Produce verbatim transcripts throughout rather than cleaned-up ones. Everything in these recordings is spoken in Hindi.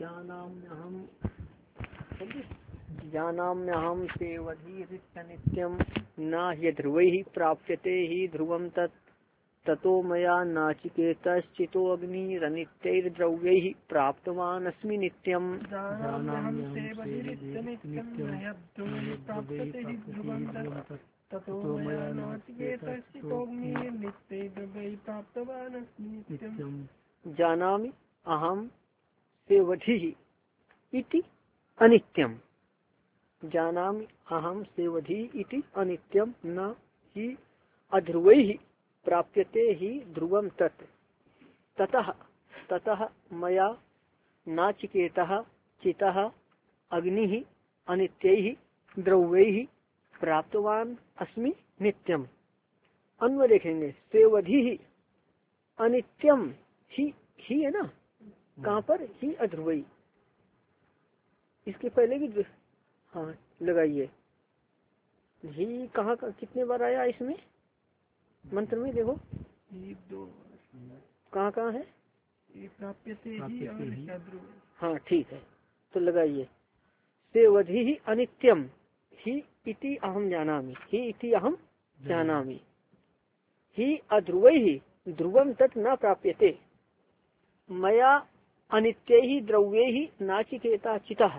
जानाम्यहम् जानाम्यहम् सेवधीरित्य नित्यम् न ह्यध्रुवैः प्राप्यते हि ध्रुवं तत् ततो मया नाचिकेतश्चितो अग्निरनित्यैर्द्रव्यैः प्राप्तवान् अस्मि नित्यम्। जानामि अहम सेवधिः इति अनित्यम। जानामि अहम सेवधिः इति अनित्यम न हि अध्रुवैः प्राप्यते हि ध्रुवं तत् ततः ततः मया नाचिकेतः चितः अग्निः अनित्यैः द्रव्यैः प्राप्तवान अस्मि नित्यम। अन्वय देखेंगे, सेवधिः अनित्यम ही ही है ना, कहाँ पर ही अध्रुवई, इसके पहले भी हाँ लगाइए। ही कहाँ का कितने बार आया इसमें मंत्र में, देखो दो कहाँ कहाँ है, हाँ ठीक है तो लगाइए। सेवधि ही अनित्यम ही इति अहम जानामि, ही इति अहम जानामि, ही अध्रुवै ही ध्रुवम तत् न प्राप्यते मया अनित्यैहि द्रव्यैहि नाचिकेता चितः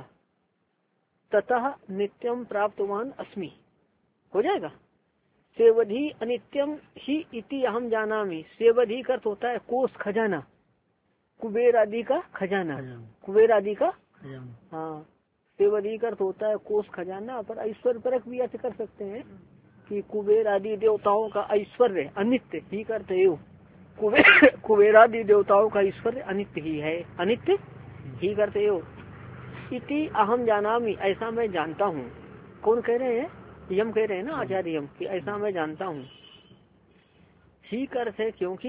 ततः नित्यम प्राप्तवान अस्मि। हो जाएगा। सेवधि अनित्यम ही इति अहम जानामि। सेवधि का अर्थ होता है कोष, खजाना, कुबेर आदि का खजाना, कुबेर आदि का हाँ। सेवधि का अर्थ होता है कोष, खजाना, पर ऐश्वर्य परक भी अर्थ कर सकते हैं कि कुबेर आदि देवताओं का ऐश्वर्य अनित्य ही करते हो। कुबेर कुबेरादि देवताओं का ईश्वर अनित्य ही है, अनित्य ही करते हो। इति अहम जानामि, ऐसा मैं जानता हूँ। कौन कह रहे हैं, यम कह रहे हैं ना, आचार्य यम, कि ऐसा मैं जानता हूँ। ही अर्थ है क्योंकि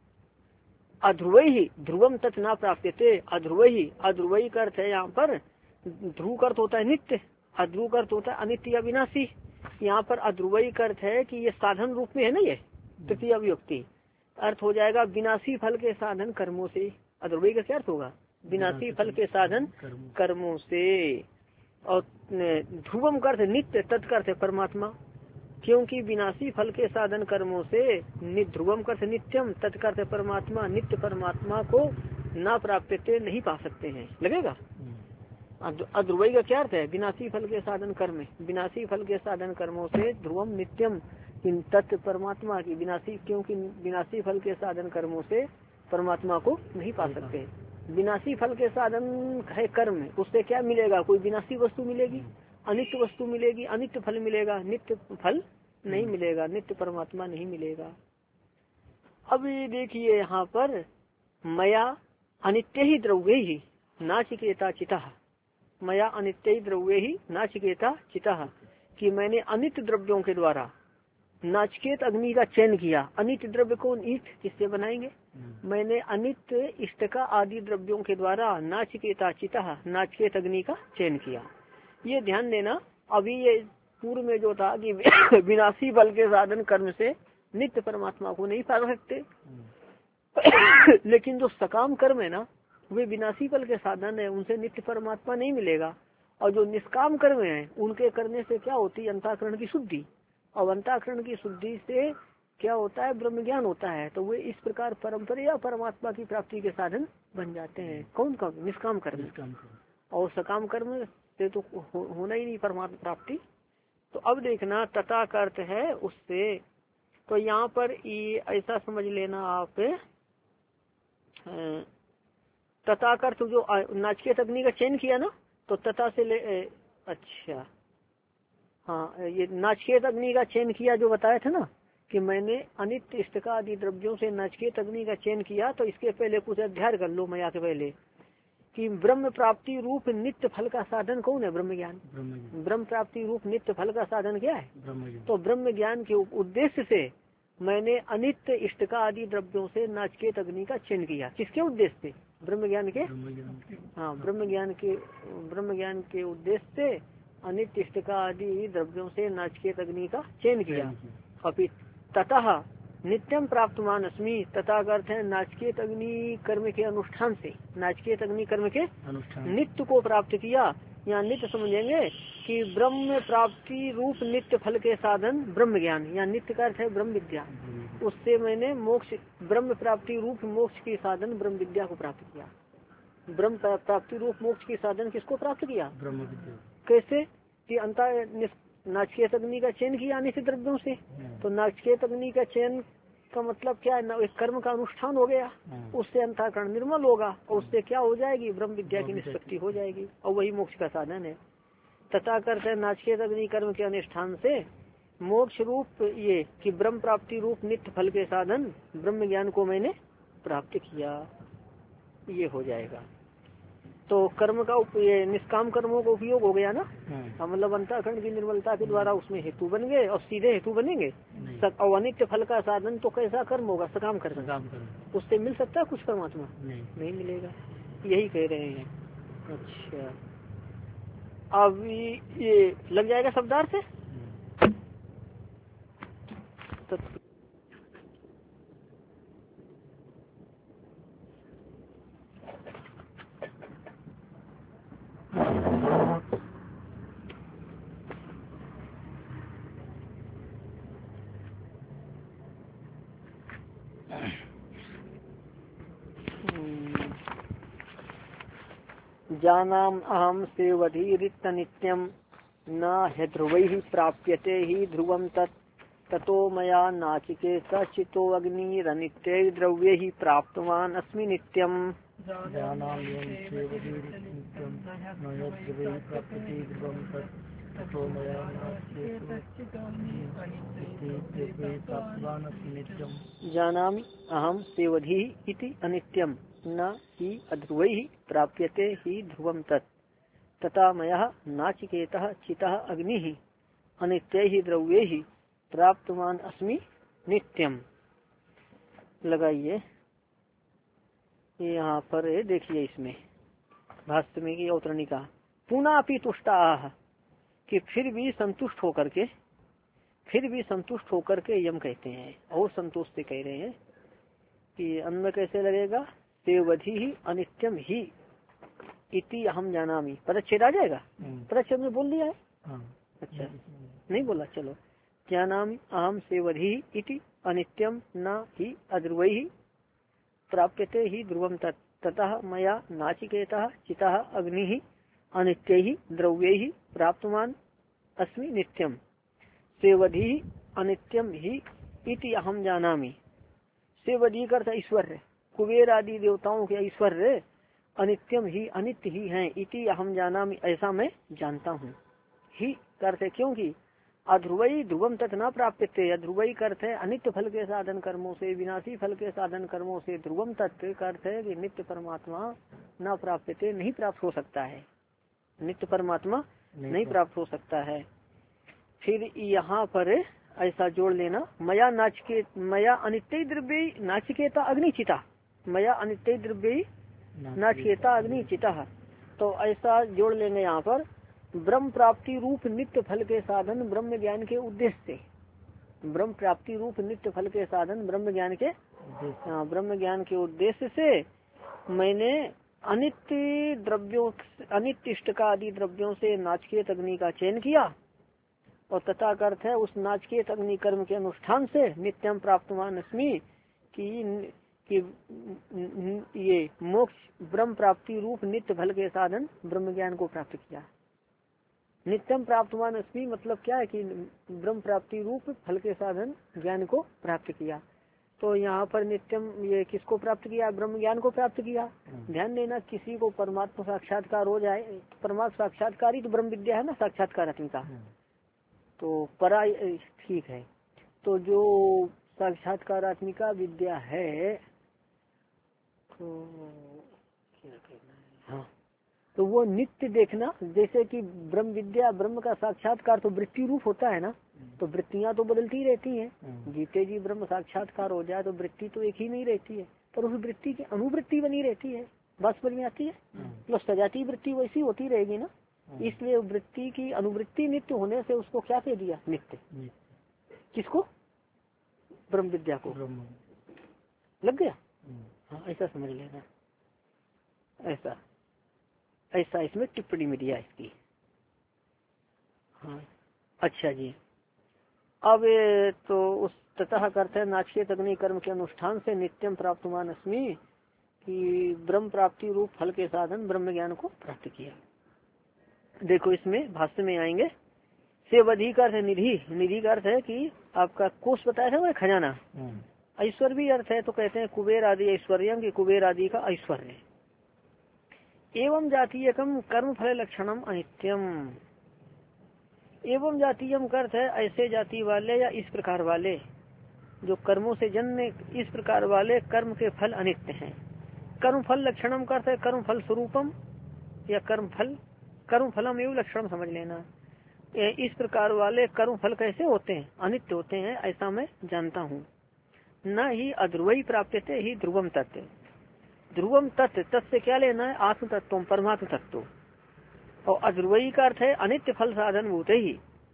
अध्रुवै ही ध्रुवम तत् न प्राप्यते। अध्रुवै ही, अध्रुवै का अर्थ है यहाँ पर ध्रुव का अर्थ होता है नित्य, अध्रुव का अर्थ होता है अनित्य या विनाशी। यहाँ पर अध्रुवै का अर्थ है कि ये साधन रूप में है ना, ये तृतीय अभिव्यक्ति, अर्थ हो जाएगा विनाशी फल के साधन कर्मों से। अध्रुवै का क्या अर्थ होगा, विनाशी फल के साधन कर्मों से। और ध्रुवम का अर्थ नित्य, तत्कर्थ है परमात्मा, क्योंकि विनाशी फल के साधन कर्मों से ध्रुवम का अर्थ नित्यम, तत्कर्थ है परमात्मा, नित्य परमात्मा को ना प्राप्यते नहीं पा सकते हैं। लगेगा। अध्रुवै का क्या अर्थ है, विनाशी फल के साधन कर्म, विनाशी फल के साधन कर्मों से ध्रुवम नित्यम तत्व परमात्मा की विनाशी, क्योंकि विनाशी फल के साधन कर्मों से परमात्मा को नहीं पा सकते। विनाशी फल के साधन है कर्म, उससे क्या मिलेगा, कोई विनाशी वस्तु मिलेगी, अनित्य वस्तु मिलेगी, अनित्य फल मिलेगा, नित्य फल नहीं मिलेगा, नित्य परमात्मा नहीं मिलेगा। अब ये देखिए यहाँ पर मया अनित्य ही द्रव्य ही नाचिकेता चिता, मया अनित्य ही द्रव्य ही नाचिकेता चिता, कि मैंने अनित्य द्रव्यों के द्वारा नाचिकेत अग्नि का चयन किया। अनित्य द्रव्य को ईट किससे बनाएंगे, मैंने अनित्य इष्टका आदि द्रव्यों के द्वारा नाचिकेता चिता, नाचिकेत अग्नि का चयन किया। ये ध्यान देना, अभी ये पूर्व में जो था कि विनाशी फल के साधन कर्म से नित्य परमात्मा को नहीं पा सकते, लेकिन जो सकाम कर्म है ना, वे विनाशी फल के साधन है, उनसे नित्य परमात्मा नहीं मिलेगा। और जो निष्काम कर्म है, उनके करने से क्या होती है, अंतःकरण की शुद्धि, और अंतःकरण की शुद्धि से क्या होता है, ब्रह्म ज्ञान होता है। तो वे इस प्रकार परंपरा या परमात्मा की प्राप्ति के साधन बन जाते हैं। कौन कौन, निष्काम कर्म, और सकाम कर्म से तो हो, होना ही नहीं परमात्मा प्राप्ति। तो अब देखना तथा का अर्थ है उससे, तो यहाँ पर ये ऐसा समझ लेना आप, तथा का अर्थ जो नाचिकेत अग्नि का चयन किया ना, तो तथा से ले, अच्छा हाँ, ये नाचिकेत अग्नि का चयन किया जो बताया था ना, कि मैंने अनित्य इष्टका आदि द्रव्यों से नाचिकेत अग्नि का चयन किया। तो इसके पहले कुछ अध्याय कर लो मया के पहले, कि ब्रह्म प्राप्ति रूप नित्य फल का साधन कौन है, ब्रह्म ज्ञान। ब्रह्म प्राप्ति रूप नित्य फल का साधन क्या है, तो ब्रह्म ज्ञान के उद्देश्य से मैंने अनित्य इष्टका आदि द्रव्यों से नाचिकेत अग्नि का चयन किया। किसके उद्देश्य से, ब्रह्म ज्ञान के, हाँ ब्रह्म ज्ञान के, ब्रह्म ज्ञान के उद्देश्य से अनित्य इष्टका आदि द्रव्यों से नाचिकेत अग्नि का चयन किया। अभी ततः नित्यम प्राप्तमान अस्मि, तथा अर्थ है नाचिकेत अग्नि कर्म के अनुष्ठान से, नाचिकेत अग्नि कर्म के अनुष्ठान नित्य को प्राप्त किया। यहाँ नित्य समझेंगे कि ब्रह्म प्राप्ति रूप नित्य फल के साधन ब्रह्म ज्ञान, यहाँ नित्य का अर्थ है ब्रह्म विद्या, उससे मैंने मोक्ष ब्रह्म प्राप्ति रूप मोक्ष की साधन ब्रह्म विद्या को प्राप्त किया। ब्रह्म प्राप्ति रूप मोक्ष की साधन किसको प्राप्त किया? ब्रह्म विद्या। कैसे? कि अंत नाचिकेत अग्नि का चयन किया अनिष्ट द्रव्यों से, तो नाचिकेत अग्नि का चयन का मतलब क्या है? एक कर्म का अनुष्ठान हो गया, उससे अंतःकरण निर्मल होगा और उससे क्या हो जाएगी? ब्रह्म विद्या की निष्पत्ति हो जाएगी और वही मोक्ष का साधन है। तथा करते नाचिकेत अग्नि कर्म के अनुष्ठान से मोक्ष रूप ये कि ब्रह्म प्राप्ति रूप नित्य फल के साधन ब्रह्म ज्ञान को मैंने प्राप्त किया, ये हो जाएगा। तो कर्म का ये निष्काम कर्मों का उपयोग हो गया ना, मतलब अंतःकरण की निर्मलता के द्वारा उसमें हेतु बन गए और सीधे हेतु बनेंगे। और अनित्य फल का साधन तो कैसा कर्म होगा? सकाम कर्म, उससे मिल सकता है कुछ परमात्मा? नहीं, नहीं मिलेगा, यही कह रहे हैं। अच्छा, अब ये लग जाएगा शब्दार्थ से। तो जानाम अहम सेवधीरित नित्यम न ध्रुवैः प्राप्यते ही ध्रुवम तत् ततो मया नाचिकेत चितो अग्निरनित्यै द्रव्यैः प्राप्तवान अस्मि नित्यम। जानामि अहं सेवधीरित नित्यम न ध्रुवैः प्राप्यते ध्रुवम तत् ततो मया नाचिकेत चितो अग्निरनित्यै प्राप्तवान अस्मि नित्यम। जानामि अहं सेवधी इति अनित्यम न ही अध्रुवैः प्राप्यते ही ध्रुवम तत् तथा मया नाचिकेतः चितः अग्निः अनित्यैः द्रव्यैः प्राप्तवान अस्मि नित्यम। लगाइए यहाँ पर देखिए, इसमें भाष्य में की अवतरणिका पुनः अपि तुष्टाः कि फिर भी संतुष्ट होकर के, फिर भी संतुष्ट होकर के यम कहते हैं और संतुष्ट से कह रहे हैं कि अन्न कैसे लगेगा? सेवधि ही अनित्यम ही इति अहम जानामि। पदच्छेद आ जाएगा, पदच्छेद में बोल दिया है। अच्छा, नहीं बोला, चलो। जानामि अहम सेवधि इति अनित्यम न ही अध्रुवैः प्राप्यते ही ध्रुवम तत् ततः मया नाचिकेतः चितः अग्निः अनित्यैः द्रव्यैः प्राप्तवान अस्मि नित्यम। सेवधि अनित्यम ही इति अहम जानामि। सेवधि करता ईश्वर, कुबेर आदि देवताओं के ईश्वर अनित्यम ही अनित्य ही हैं, इति अहम जानामि ऐसा मैं जानता हूँ। ही करते क्योंकि अध्रुवई ध्रुवम तत् न प्राप्यते, अध्रुवई करते अनित्य फल के साधन कर्मों से, विनाशी फल के साधन कर्मों से, ध्रुवम तत् करते कि नित्य परमात्मा न प्राप्यते नहीं प्राप्त हो सकता है, नित्य परमात्मा नहीं, नहीं प्राप्त हो सकता है। फिर यहाँ पर ऐसा जोड़ लेना, मया नाचिके मया अनित्य द्रव्य नाचिकेता अग्निचिता, मया अनित्य द्रव्य नाचिकेता अग्निचिता, तो ऐसा जोड़ लेंगे यहाँ पर ब्रह्म प्राप्ति रूप नित्य फल के साधन ब्रह्म ज्ञान के उद्देश्य से, ब्रह्म प्राप्ति रूप नित्य फल के साधन ब्रह्म ज्ञान के हाँ ब्रह्म ज्ञान के उद्देश्य से मैंने अनित्य द्रव्यों अनित्य इष्टका आदि द्रव्यों से नाचिकेत अग्नि का चयन किया और तथा अर्थ है उस नाचिकेत अग्नि कर्म के अनुष्ठान से नित्यम प्राप्तवान अस्मि कि कि ये मोक्ष ब्रह्म प्राप्ति रूप नित्य फल के साधन ब्रह्म ज्ञान को प्राप्त किया। नित्यम प्राप्तवान अस्मि मतलब क्या है कि ब्रह्म प्राप्ति रूप फल के साधन ज्ञान को प्राप्त किया। तो यहाँ पर नित्यम ये किसको प्राप्त किया? ब्रह्म ज्ञान को प्राप्त किया। ध्यान देना, किसी को परमात्मा साक्षात्कार हो जाए, परमात्मा साक्षात्कार तो ब्रह्म विद्या है ना, साक्षात्कार का तो परा ठीक है। तो जो साक्षात्कारात्मिका विद्या है तो क्या कहना है, हाँ, तो वो नित्य देखना, जैसे कि ब्रह्म विद्या ब्रह्म का साक्षात्कार तो वृत्ति रूप होता है ना, तो वृत्तियां तो बदलती रहती हैं। जीते जी ब्रह्म साक्षात्कार हो जाए तो वृत्ति तो एक ही नहीं रहती है, पर उस वृत्ति की अनुवृत्ति बनी रहती है। बस समझ में आती है, मतलब सजाती वृत्ति वैसी होती रहेगी ना, इसलिए वृत्ति की अनुवृत्ति नित्य होने से उसको क्या कह दिया? नित्य। किसको? ब्रह्म विद्या को। लग गया? हाँ, ऐसा समझ लेना। ऐसा ऐसा इसमें टिप्पणी में दिया इसकी। हाँ अच्छा जी। अब तो उस ततः करते हैं नाचिकेत अग्नि कर्म के अनुष्ठान से नित्यम प्राप्तमान अस्मि, कि ब्रह्म प्राप्ति रूप फल के साधन ब्रह्म ज्ञान को प्राप्त किया। देखो इसमें भाष्य में आएंगे, सेवधि का अर्थ है निधि, निधि का अर्थ है कि आपका कोष बताया था वह खजाना। ऐश्वर्य भी अर्थ है तो कहते हैं कुबेर आदि ऐश्वर्यम की, कुबेर आदि का ऐश्वर्य। एवं जातीयकम कर्म फल लक्षणम अनित्यम, एवं जातीयम का अर्थ है ऐसे जाति वाले या इस प्रकार वाले जो कर्मों से जन्म, इस प्रकार वाले कर्म के फल अनित्य हैं। कर्म फल लक्षणम का अर्थ है कर्म फल स्वरूपम या कर्म फल, कर्म फलम एवं लक्षण समझ लेना। इस प्रकार वाले कर्म फल कैसे होते हैं? अनित्य होते हैं, ऐसा मैं जानता हूँ। न ही अध्रुवई प्राप्त थे ही ध्रुवम तत्व, ध्रुवम तत्व, तत्व से क्या लेना है? आत्म तत्व, परमात्म तत्व। और अध्रुवई का अर्थ है अनित्य फल साधन भूत ही,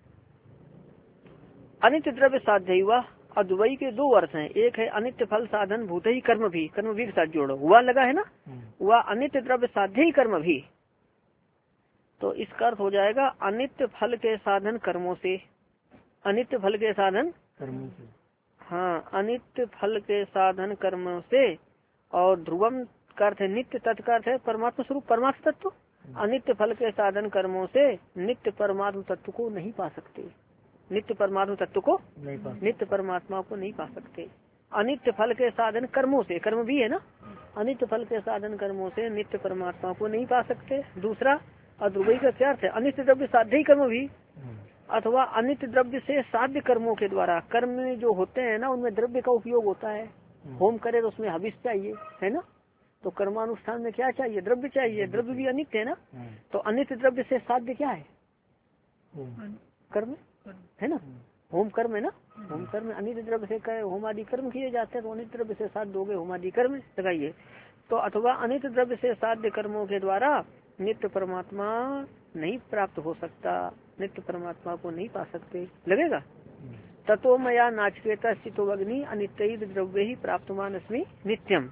अनित्य द्रव्य साध्य हुआ। अद्वई के दो अर्थ हैं, एक है अनित्य फल साधन भूत ही कर्म भी, कर्म भी के साथ जोड़ो, हुआ लगा है ना, वह अनित्य द्रव्य साध्य ही कर्म भी। तो इसका अर्थ हो जाएगा अनित्य फल के साधन कर्मों से, अनित्य फल के साधन कर्मों से, हाँ अनित्य फल के साधन कर्मों से। और ध्रुवम का अर्थ है नित्य, तत्का अर्थ है परमात्मा स्वरूप परमात्म तत्व। अनित्य फल के साधन कर्मों से नित्य परमात्म तत्व को नहीं पा सकते, नित्य परमात्म तत्व को नहीं पा, नित्य परमात्मा को नहीं पा सकते। अनित्य फल के साधन कर्मों से, कर्म भी है ना, अनित्य फल के साधन कर्मों से नित्य परमात्मा को नहीं पा सकते। दूसरा अध्रुवई का क्या अर्थ है? अनित्य द्रव्य साध्य ही कर्म भी, अथवा अनित्य द्रव्य से साध्य कर्मों के द्वारा, कर्म जो होते हैं ना उनमें द्रव्य का उपयोग होता है। होम करे तो उसमें हविष चाहिए है ना, तो कर्मानुष्ठान में क्या चाहिए? द्रव्य चाहिए, द्रव्य भी अनित्य है ना। तो अनित्य द्रव्य से साध्य क्या है? कर्म है ना, होम कर्म है ना, होम कर्म अनित्य द्रव्य से कहे होम आदि कर्म किए जाते हैं, तो अनित्य द्रव्य से साध्य हो गए होम आदि कर्म लगाइए। तो अथवा अनित्य द्रव्य से साध्य कर्मों के द्वारा नित्य परमात्मा नहीं प्राप्त हो सकता, नित्य परमात्मा को नहीं पा सकते। लगेगा? ततो मया नाचकेता स्थितो अग्नि अनित्य द्रव्य ही प्राप्तमान अस्मि नित्यम।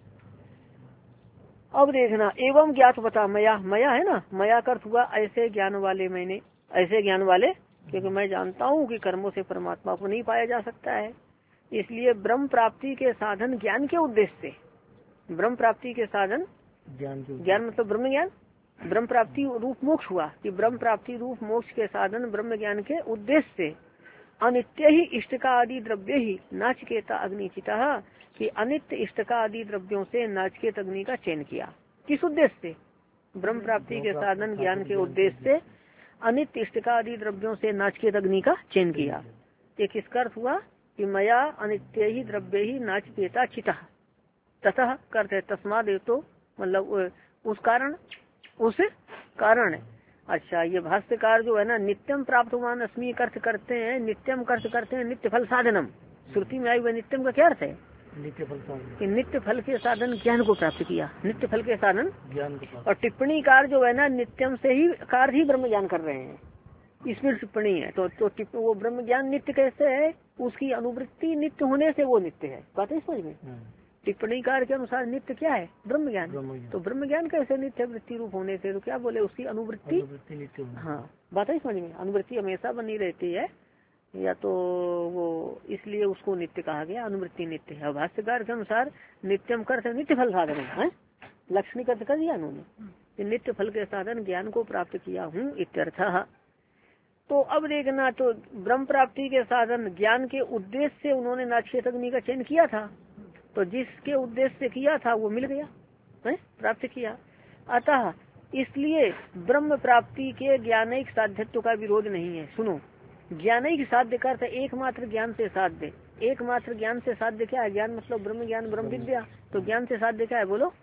अब देखना, एवं ज्ञात बता, मया, मया है ना, मया का अर्थ हुआ ऐसे ज्ञान वाले, मैंने ऐसे ज्ञान वाले, क्योंकि मैं जानता हूँ कि कर्मों से परमात्मा को नहीं पाया जा सकता है। इसलिए ब्रह्म प्राप्ति के साधन ज्ञान के उद्देश्य से, ब्रह्म प्राप्ति के साधन ज्ञान, ज्ञान मतलब ब्रह्म ज्ञान, ब्रह्म प्राप्ति रूप मोक्ष हुआ कि ब्रह्म प्राप्ति रूप मोक्ष के साधन ब्रह्म ज्ञान के उद्देश्य से अनित्य ही इष्टका आदि द्रव्य ही नाचिकेता अग्निचिता, कि अनित्य इष्टका आदि द्रव्यों से नाचिकेत अग्नि का चयन किया। किस उद्देश्य से? ब्रह्म प्राप्ति के साधन ज्ञान के उद्देश्य से अनित्य इष्टका आदि द्रव्यों से नाचिकेत अग्नि का चयन किया। ये किसका अर्थ हुआ कि मया अनित्य ही द्रव्य ही नाचिकेता चिता, ततः करते तस्माद, तो मतलब उस कारण, उस कारण। अच्छा, ये भाष्यकार जो है ना नित्यम प्राप्तमान अस्मि अर्थ करते हैं, नित्यम अर्थ करते हैं नित्य फल साधनम। श्रुति में आई हुए नित्यम का क्या अर्थ है? नित्य फल साधन, कि नित्य फल के साधन ज्ञान को प्राप्त किया, नित्य फल के साधन ज्ञान को। और टिप्पणी कार जो है ना नित्यम से ही कार ही ब्रह्म ज्ञान कर रहे हैं, इसमें टिप्पणी है। तो, तो वो ब्रह्म ज्ञान नित्य कैसे है? उसकी अनुवृत्ति नित्य होने से वो नित्य है। बात है समझ में? टिप्पणी कार के अनुसार नित्य क्या है? ब्रह्म ज्ञान। तो ब्रह्म ज्ञान कैसे नित्य वृत्ति रूप होने से? तो क्या बोले? उसकी अनुवृत्ति नित्य। हाँ, बात है समझ में? अनुवृत्ति हमेशा बनी रहती है, या तो वो इसलिए उसको नित्य कहा गया, अनुवृत्ति नित्य है। भाष्यकार के अनुसार नित्यम करते नित्य फल साधन है, लक्ष्मी अर्थ कर दिया उन्होंने, नित्य फल के साधन ज्ञान को प्राप्त किया हूँ इत्यर्थः। तो अब देखना, तो ब्रह्म प्राप्ति के साधन ज्ञान के उद्देश्य से उन्होंने नाचिकेत अग्नि का चयन किया था, तो जिसके उद्देश्य से किया था वो मिल गया है, प्राप्त किया। अतः इसलिए ब्रह्म प्राप्ति के ज्ञानिक साध्यत्व का विरोध नहीं है। सुनो, ज्ञानिक साध्य का अर्थ एकमात्र ज्ञान से साध्य, एकमात्र ज्ञान से साध्य क्या है? ज्ञान मतलब ब्रह्म ज्ञान, ब्रह्म विद्या। तो ज्ञान से साध्य क्या है? बोलो,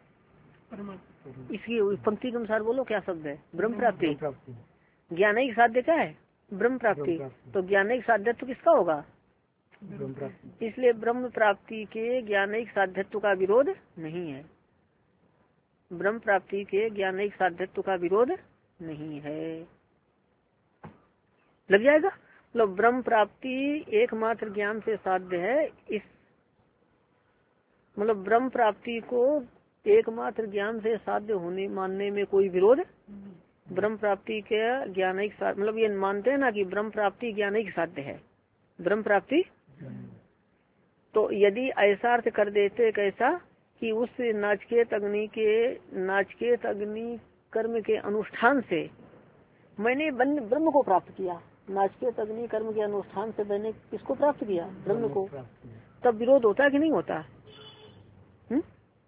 इसकी पंक्ति के अनुसार बोलो क्या शब्द है? ब्रह्म प्राप्ति। ज्ञानिक साध्य क्या है? ब्रह्म प्राप्ति। तो ज्ञानिक साध्यत्व किसका होगा? इसलिए ब्रह्म प्राप्ति के ज्ञानिक साध्यत्व का विरोध नहीं है, ब्रह्म प्राप्ति के ज्ञानिक साध्यत्व का विरोध नहीं है। लग जाएगा? मतलब ब्रह्म प्राप्ति एकमात्र ज्ञान से साध्य है। इस मतलब ब्रह्म प्राप्ति को एकमात्र ज्ञान से साध्य होने मानने में कोई विरोध, ब्रह्म प्राप्ति के ज्ञानिक साध्य मतलब ये मानते हैं ना कि ब्रह्म प्राप्ति ज्ञानिक साध्य है, ब्रह्म प्राप्ति। तो यदि ऐसा अर्थ कर देते कैसा कि उस नाचिकेत अग्नि के नाचिकेत अग्नि कर्म के अनुष्ठान से मैंने ब्रह्म को प्राप्त किया, नाचिकेत अग्नि कर्म के अनुष्ठान से मैंने किसको प्राप्त किया, ब्रह्म को, तब विरोध होता है कि नहीं होता? हुँ?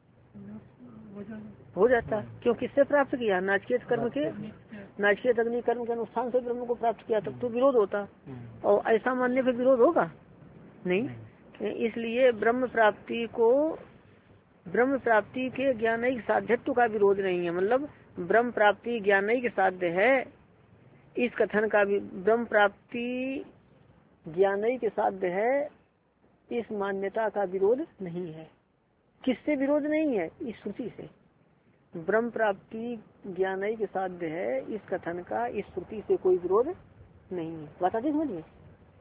हो जाता। क्यों? किससे प्राप्त किया? नाचिकेत कर्म के नाचिकेत अग्नि कर्म के अनुष्ठान से ब्रह्म को प्राप्त किया, तब तो विरोध होता। और ऐसा मानने पे विरोध होगा नहीं। इसलिए ब्रह्म प्राप्ति को ब्रह्म प्राप्ति के ज्ञानिक साध्यत्व का विरोध नहीं है। मतलब ब्रह्म प्राप्ति ज्ञानिक साध्य है, इस कथन का भी ब्रह्म प्राप्ति ज्ञानिक साध्य है, इस मान्यता का विरोध नहीं है। किससे विरोध नहीं है? इस श्रुति से। ब्रह्म प्राप्ति ज्ञानिक साध्य है, इस कथन का इस श्रुति से कोई विरोध नहीं है। बात आती समझ में?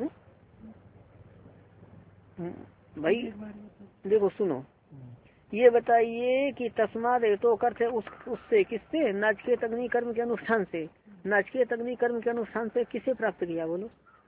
भाई देखो सुनो, ये बताइए कि तस्माद तो करते उस उससे किससे? नाचिकेत अग्नि कर्म के अनुष्ठान से। नाचिकेत अग्नि कर्म के अनुष्ठान से किसे प्राप्त किया बोलो?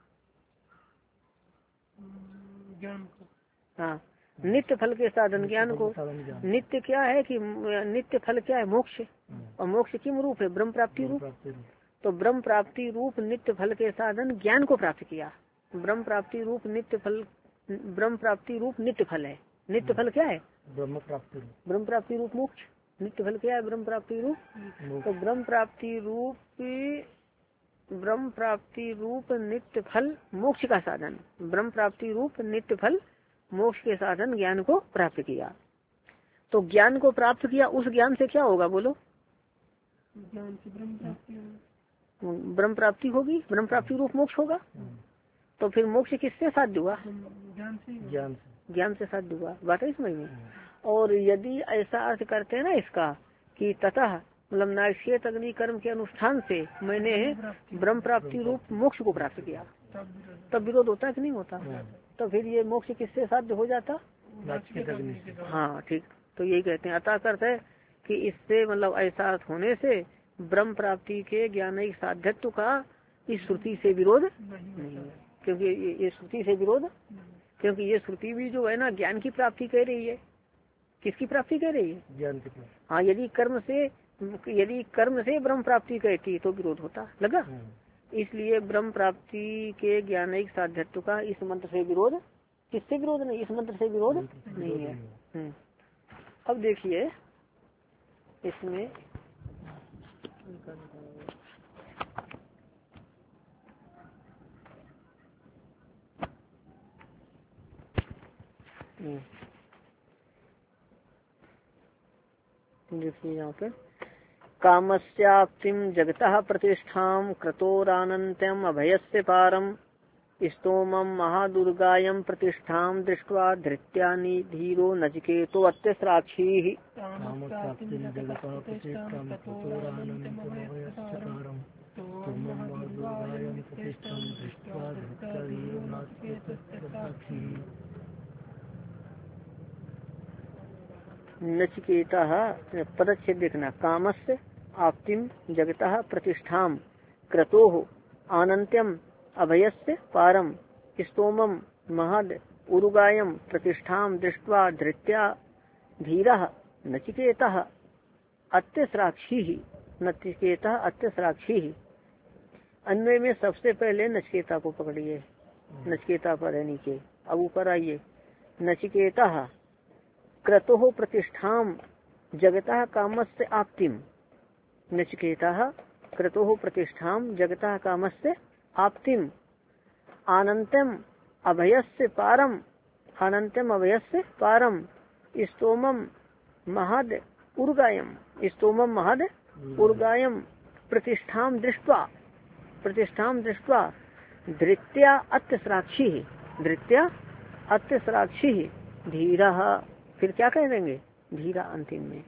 ज्ञान को। हाँ, नित्य फल के साधन ज्ञान को। नित्य क्या है कि नित्य फल क्या है? मोक्ष। और मोक्ष किम रूप है? ब्रह्म प्राप्ति रूप। तो ब्रह्म प्राप्ति रूप नित्य फल के साधन ज्ञान को प्राप्त किया। ब्रह्म प्राप्ति रूप नित्य फल ब्रह्म प्राप्ति रूप नित्य फल है। नित्य फल क्या है? ब्रह्म प्राप्ति रूप। ब्रह्म प्राप्ति रूप मोक्ष। नित्य फल क्या है? ब्रह्म प्राप्ति रूप। तो ब्रह्म प्राप्ति रूप ब्रह्म प्राप्ति रूप नित्य फल मोक्ष का साधन, ब्रह्म प्राप्ति रूप नित्य फल मोक्ष के साधन ज्ञान को प्राप्त किया। तो ज्ञान को प्राप्त किया, उस ज्ञान से क्या होगा बोलो? ज्ञान से ब्रह्म प्राप्ति होगी। ब्रह्म प्राप्ति होगी, ब्रह्म प्राप्ति रूप मोक्ष होगा। तो फिर मोक्ष किससे साध्य हुआ? ज्ञान से। ज्ञान से ज्ञान से साध्य हुआ। बात है इसमें में। और यदि ऐसा अर्थ करते हैं ना इसका कि ततः मतलब नाचिकेत अग्नि कर्म के अनुष्ठान से मैंने ब्रह्म प्राप्ति रूप मोक्ष को प्राप्त किया, तब विरोध होता है कि नहीं होता? तो फिर ये मोक्ष किससे साध्य हो जाता? नाचिकेत अग्नि से। हाँ ठीक। तो यही कहते हैं अतः करते हैं कि इससे मतलब ऐसा अर्थ होने से ब्रह्म प्राप्ति के ज्ञानिक साध्यत्व का इस श्रुति से विरोध नहीं है। क्योंकि ये श्रुति से विरोध, क्योंकि ये श्रुति भी जो है ना ज्ञान की प्राप्ति कह रही है। किसकी प्राप्ति कह रही है? ज्ञान की। हाँ, यदि कर्म से यदि कर्म से ब्रह्म प्राप्ति कहती तो विरोध होता लगा। इसलिए ब्रह्म प्राप्ति के ज्ञानिक साध्यत्व का इस मंत्र से विरोध, किससे विरोध नहीं? इस मंत्र से विरोध नहीं है। अब देखिए इसमें देखिए यहाँ पे कामस्याप्तिम जगतः प्रतिष्ठाम क्रतोरानन्त्यम अभयस्य पारम स्तोमम महादुर्गायम प्रतिष्ठाम दृष्ट्वा धृत्यानि धीरो नचिकेतो अत्यस्राक्षी। नचिकेता पदच्छेद देखना। कामस्य आप्तिम जगतः प्रतिष्ठाम क्रतोः आनन्त्यम अभयस्य पारम स्तोमम महद उरुगायम प्रतिष्ठाम दृष्ट्वा धृत्या धीरः नचिकेतः अत्यस्राक्षी। नचिकेतः अत्यस्राक्षी। अन्वय में सबसे पहले नचिकेता को पकड़िए, नचिकेता पर है नीचे। अब ऊपर आइए। नचिकेतः क्रतोः प्रतिष्ठाम जगतः कामस्य आप्तिम। नचिकेतः क्रतोः प्रतिष्ठाम जगतः कामस्य आप्तिम आनन्त्यम अभयस्य पारम अनन्त्यम अभयस्य पारम स्तोमम महद उर्गायम स्तोमम महद उर्गायम प्रतिष्ठाम दृष्ट्वा प्रतिष्ठाम दृष्ट्वा धृत्या अत्यस्राक्षी धृत्या अत्यस्राक्षी धीरः। फिर क्या कह देंगे? धीरा अंतिम में।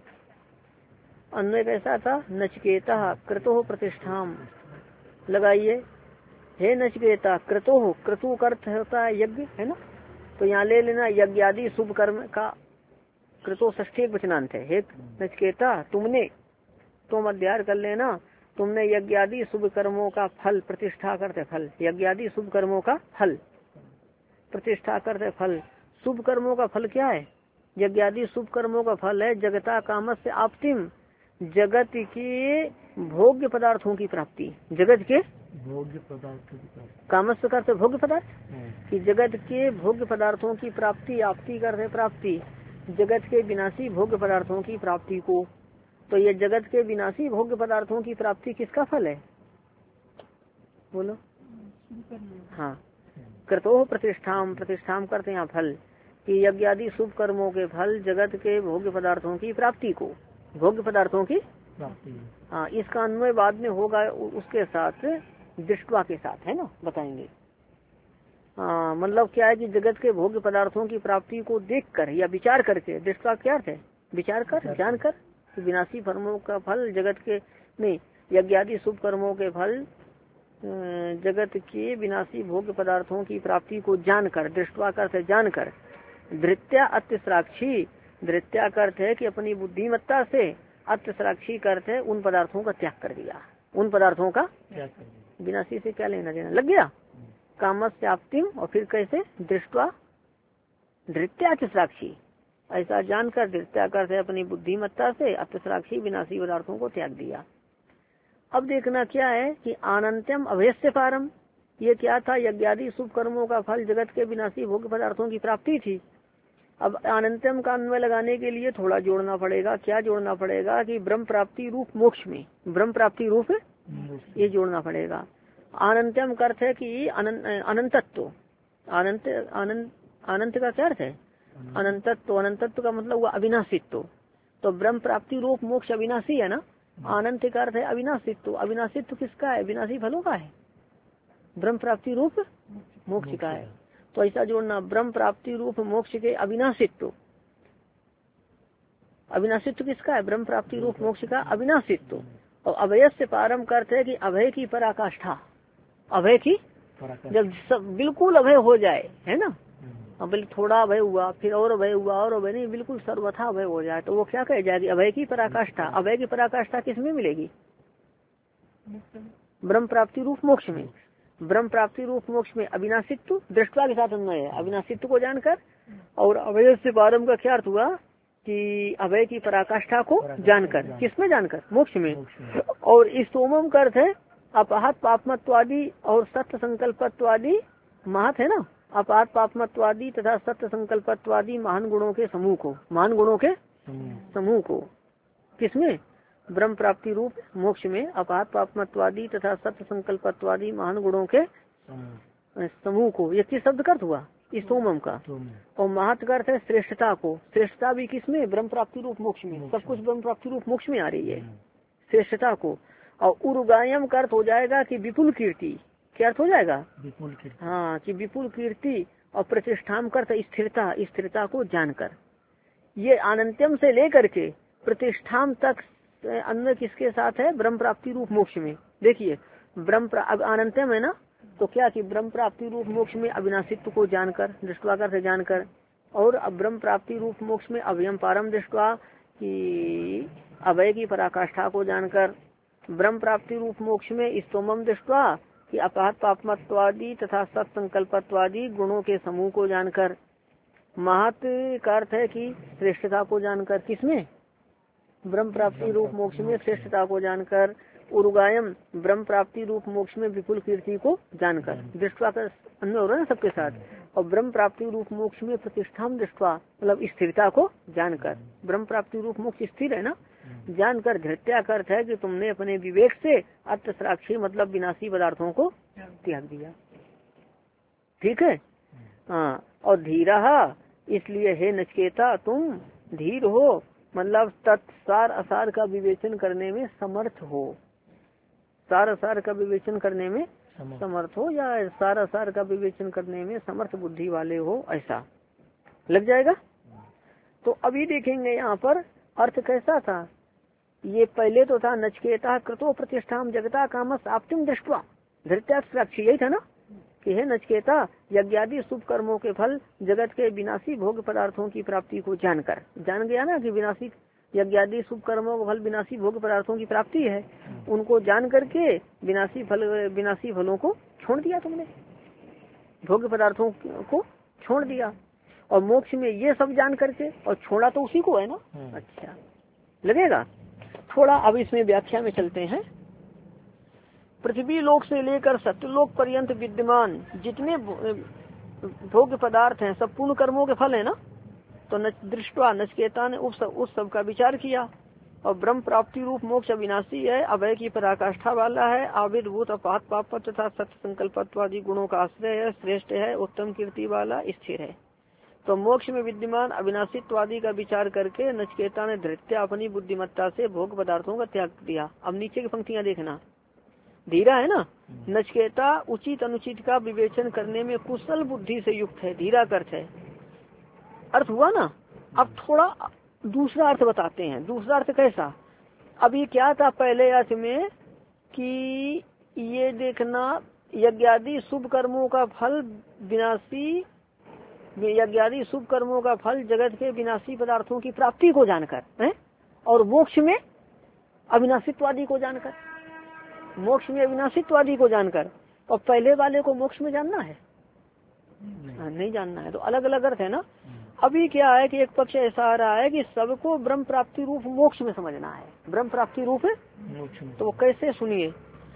अन्वय कैसा था? नचिकेता क्रतोः प्रतिष्ठाम लगाइए। हे नचिकेता क्रतो हो, क्रतु का अर्थ होता है यज्ञ, है ना। तो यहाँ ले लेना यज्ञ आदि शुभ कर्म का क्रतो षष्ठी वचनांत है। हे नचिकेता तुमने, तुम अध्ययन कर लेना, तुमने यज्ञ आदि शुभ कर्मों का फल, प्रतिष्ठा करते फल, यज्ञ आदि शुभ कर्मों का फल, प्रतिष्ठा करते फल। शुभ कर्मों का फल क्या है? यज्ञ आदि शुभ कर्मों का फल है जगता कामस से आप्तिम, जगत के भोग्य पदार्थों की प्राप्ति। जगत के भोग्य पदार्थों की प्राप्ति, कामस करते भोग्य पदार्थ, कि जगत के भोग्य पदार्थों की प्राप्ति, आपती करते प्राप्ति, जगत के विनाशी भोग्य पदार्थों की प्राप्ति को। तो ये जगत के विनाशी भोग्य पदार्थों की प्राप्ति किसका फल है? बोलो। हाँ, क्रतो प्रतिष्ठाम, प्रतिष्ठाम करते हैं फल, कि यज्ञ आदि शुभ कर्मों के फल जगत के भोग्य पदार्थों की प्राप्ति को, भोग्य पदार्थों की प्राप्ति। हाँ, इसका अन्वय बाद में होगा उसके साथ, दृष्टवा के साथ, है ना, बताएंगे। हाँ, मतलब क्या है कि जगत के भोग्य पदार्थों की प्राप्ति को देखकर या विचार करके, दृष्टवा क्या अर्थ है? विचार कर, जानकर, विनाशी कर्मों का फल जगत के नहीं, यज्ञ आदि शुभ कर्मों के फल जगत के विनाशी भोग्य पदार्थों की प्राप्ति को जानकर, दृष्टवा करते जानकर, धृत्या अत्यसाक्षी, धृत्या करते है कि अपनी बुद्धिमत्ता से, अत्यसाक्षी करते है उन पदार्थों का त्याग कर दिया, उन पदार्थों का त्याग कर दिया। विनाशी से क्या लेना देना, लग गया। कामस प्राप्तिम, और फिर कैसे? दृष्टवा धृत्या अत्यसाक्षी, ऐसा जानकर धृत्या करते अपनी बुद्धिमत्ता से अत्यसाक्षी विनाशी पदार्थों को त्याग दिया। अब देखना क्या है कि अनंत्यम अभयस्य पारम, ये क्या था? यज्ञादि शुभ कर्मों का फल जगत के विनाशी भोग्य पदार्थों की प्राप्ति थी। अब अनंत्यम का अन्वय लगाने के लिए थोड़ा जोड़ना पड़ेगा। क्या जोड़ना पड़ेगा? कि ब्रह्म प्राप्ति रूप मोक्ष में, ब्रह्म प्राप्ति रूप ये जोड़ना पड़ेगा। अनंत्यम का अर्थ है कि अनंतत्व, अनंत अनंत अनंत का क्या अर्थ है? अनंतत्व, अनंतत्व का मतलब हुआ अविनाशित्व। तो ब्रह्म प्राप्ति रूप मोक्ष अविनाशी है ना, अनंत का अर्थ है अविनाशित्व। अविनाशित्व किसका है? विनाशी फलों का है, ब्रह्म प्राप्ति रूप मोक्ष का है। तो ऐसा जोड़ना, ब्रह्म प्राप्ति रूप मोक्ष के अविनाशित्व। अविनाशित्व किसका है? ब्रह्म प्राप्ति रूप मोक्ष का अविनाशित्व। और अभय से पारम करते है कि अभय की पराकाष्ठा, अभय की, जब सब बिल्कुल अभय हो जाए, है ना, अब थोड़ा अभय हुआ, फिर और अभय हुआ, और अभय नहीं, बिल्कुल सर्वथा अभय हो जाए, तो वो क्या कह जाएगी? अभय की पराकाष्ठा। अभय की पराकाष्ठा किसमें मिलेगी? ब्रह्म प्राप्ति रूप मोक्ष में। ब्रह्म प्राप्ति रूप मोक्ष में अविनाशित्व दृष्टवा के साथ अन्वय है, अविनाशित्व को जानकर। और अभय से पारम का क्या अर्थ हुआ? कि अभय की पराकाष्ठा को जानकर, किसमें जानकर? मोक्ष में। और इस सोमम का अर्थ है अपहत पापमत्वादि और सत्य संकल्पत्वादि, महत है ना, अपात पापमत्वादि तथा सत्य संकल्पत्वादि महान गुणों के समूह को, महान गुणों के समूह को किसमें? ब्रह्म प्राप्ति रूप मोक्ष में अपात पापमत्वादि तथा सत्य संकल्पत्वादि महान गुणों के समूह को। ये किस शब्द का अर्थ हुआ? इस सोमम का। और महत का अर्थ है श्रेष्ठता को। श्रेष्ठता भी किसमें? ब्रह्म प्राप्ति रूप मोक्ष में। सब कुछ ब्रह्म प्राप्ति रूप मोक्ष में आ रही है, श्रेष्ठता को। और उर्गायम का अर्थ हो जाएगा कि विपुल कीर्ति। क्या अर्थ हो जाएगा? विपुल कीर्ति। हाँ, कि विपुल कीर्ति। और प्रतिष्ठाम का अर्थ स्थिरता, स्थिरता को जानकर। ये अनंत्यम से लेकर के प्रतिष्ठाम तक अन्य किसके साथ है? ब्रह्म प्राप्ति रूप मोक्ष में। देखिए ब्रह्म, अब अनंत्यम है ना, तो क्या कि ब्रह्म प्राप्ति रूप मोक्ष में अविनाशित्व को जानकर, दृष्टवा से जानकर, और अब ब्रह्म प्राप्ति रूप मोक्ष में अभयम पारम दृष्टवा की अभय की पराकाष्ठा को जानकर, ब्रह्म प्राप्ति रूप मोक्ष में स्तोमम दृष्टवा कि अपहत पापमत्वादि तथा सत्संकल्पत्वादि गुणों के समूह को जानकर, महत का अर्थ है कि श्रेष्ठता को जानकर। किसमें? ब्रह्म प्राप्ति रूप मोक्ष में श्रेष्ठता को जानकर। उर्गायम ब्रह्म प्राप्ति रूप मोक्ष में विपुल कीर्ति को जानकर, दृष्टवा का अन्य हो रहा है ना सबके साथ। और ब्रह्म प्राप्ति रूप मोक्ष में प्रतिष्ठाम दृष्टवा मतलब स्थिरता को जानकर। ब्रह्म प्राप्ति रूप मोक्ष स्थिर है ना, जानकर। धृत्या का अर्थ है कि तुमने अपने विवेक से अत्यसाक्षी मतलब विनाशी पदार्थों को त्याग दिया। ठीक है, हाँ। और धीरा, इसलिए हे नचिकेता तुम धीर हो, मतलब तत्सार असार का विवेचन करने में समर्थ हो। सार असार का विवेचन करने में समर्थ हो, या सार असार का विवेचन करने में समर्थ बुद्धि वाले हो, ऐसा लग जाएगा। तो अभी देखेंगे यहाँ पर अर्थ कैसा था। ये पहले तो था नचिकेता कृतो प्रतिष्ठाम जगता कामस आप्तिम दृष्टवा, धृत्या साक्षी यही था ना कि है नचिकेता यज्ञादि शुभ कर्मों के फल जगत के विनाशी भोग पदार्थों की प्राप्ति को जानकर, जान गया ना कि विनाशी यज्ञादि शुभ कर्मों का फल विनाशी भोग पदार्थों की प्राप्ति है, उनको जान करके विनाशी फल विनाशी फलों को छोड़ दिया तुमने, भोग पदार्थों को छोड़ दिया। और मोक्ष में ये सब जान करके, और छोड़ा तो उसी को है ना। अच्छा लगेगा थोड़ा। अब इसमें व्याख्या में चलते हैं। पृथ्वी लोक से लेकर सत्यलोक पर्यंत विद्यमान जितने भोग पदार्थ हैं सब पूर्ण कर्मों के फल है ना। तो दृष्टवा नचिकेता ने उस उस सब का विचार किया। और ब्रह्म प्राप्ति रूप मोक्ष अविनाशी है, अभय की पराकाष्ठा वाला है, आविर्भूत अपात पाप तथा सत्य संकल्पत्वादि गुणों का आश्रय है, श्रेष्ठ है, उत्तम कीर्ति वाला, स्थिर है। तो मोक्ष में विद्यमान अविनाशित्वादि का विचार करके नचिकेता ने धृत्या अपनी बुद्धिमत्ता से भोग पदार्थों का त्याग दिया। अब नीचे की पंक्तियां देखना, धीरा है ना। नचिकेता उचित अनुचित का विवेचन करने में कुशल बुद्धि से युक्त है, धीरा का अर्थ है, अर्थ हुआ ना। अब थोड़ा दूसरा अर्थ बताते हैं। दूसरा अर्थ कैसा? अभी क्या था पहले अर्थ में कि ये देखना यज्ञादि शुभ कर्मों का फल विनाशी, यज्ञादि शुभ कर्मों का फल जगत के विनाशी पदार्थों की प्राप्ति को जानकर है, और मोक्ष में अविनाशित्वादि को जानकर, मोक्ष में अविनाशित्वादि को जानकर। और पहले वाले को मोक्ष में जानना है नहीं, नहीं जानना है, तो अलग अलग अर्थ है ना। अभी क्या है कि एक पक्ष ऐसा आ रहा है कि सबको ब्रह्म प्राप्ति रूप मोक्ष में समझना है, ब्रह्म प्राप्ति रूप मोक्ष में। तो कैसे सुनिए,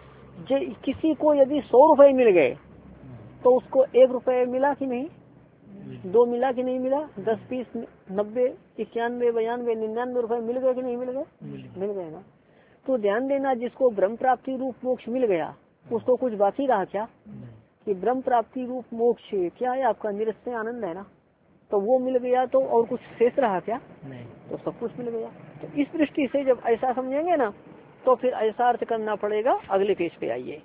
किसी को यदि सौ रुपए मिल गए तो उसको एक रुपए मिला कि नहीं, दो मिला कि नहीं मिला, दस बीस नब्बे इक्यानवे बयानवे निन्यानवे रुपए मिल गए कि नहीं मिल गए, मिल गए ना। तो ध्यान देना, जिसको ब्रह्म प्राप्ति रूप मोक्ष मिल गया उसको कुछ बाकी रहा क्या? कि ब्रह्म प्राप्ति रूप मोक्ष क्या है आपका, निरस्ते आनंद है ना। तो वो मिल गया तो और कुछ शेष रहा क्या? नहीं। तो सब कुछ मिल गया। तो इस दृष्टि से जब ऐसा समझेंगे ना तो फिर ऐसा अर्थ करना पड़ेगा। अगले पेज पे आइए,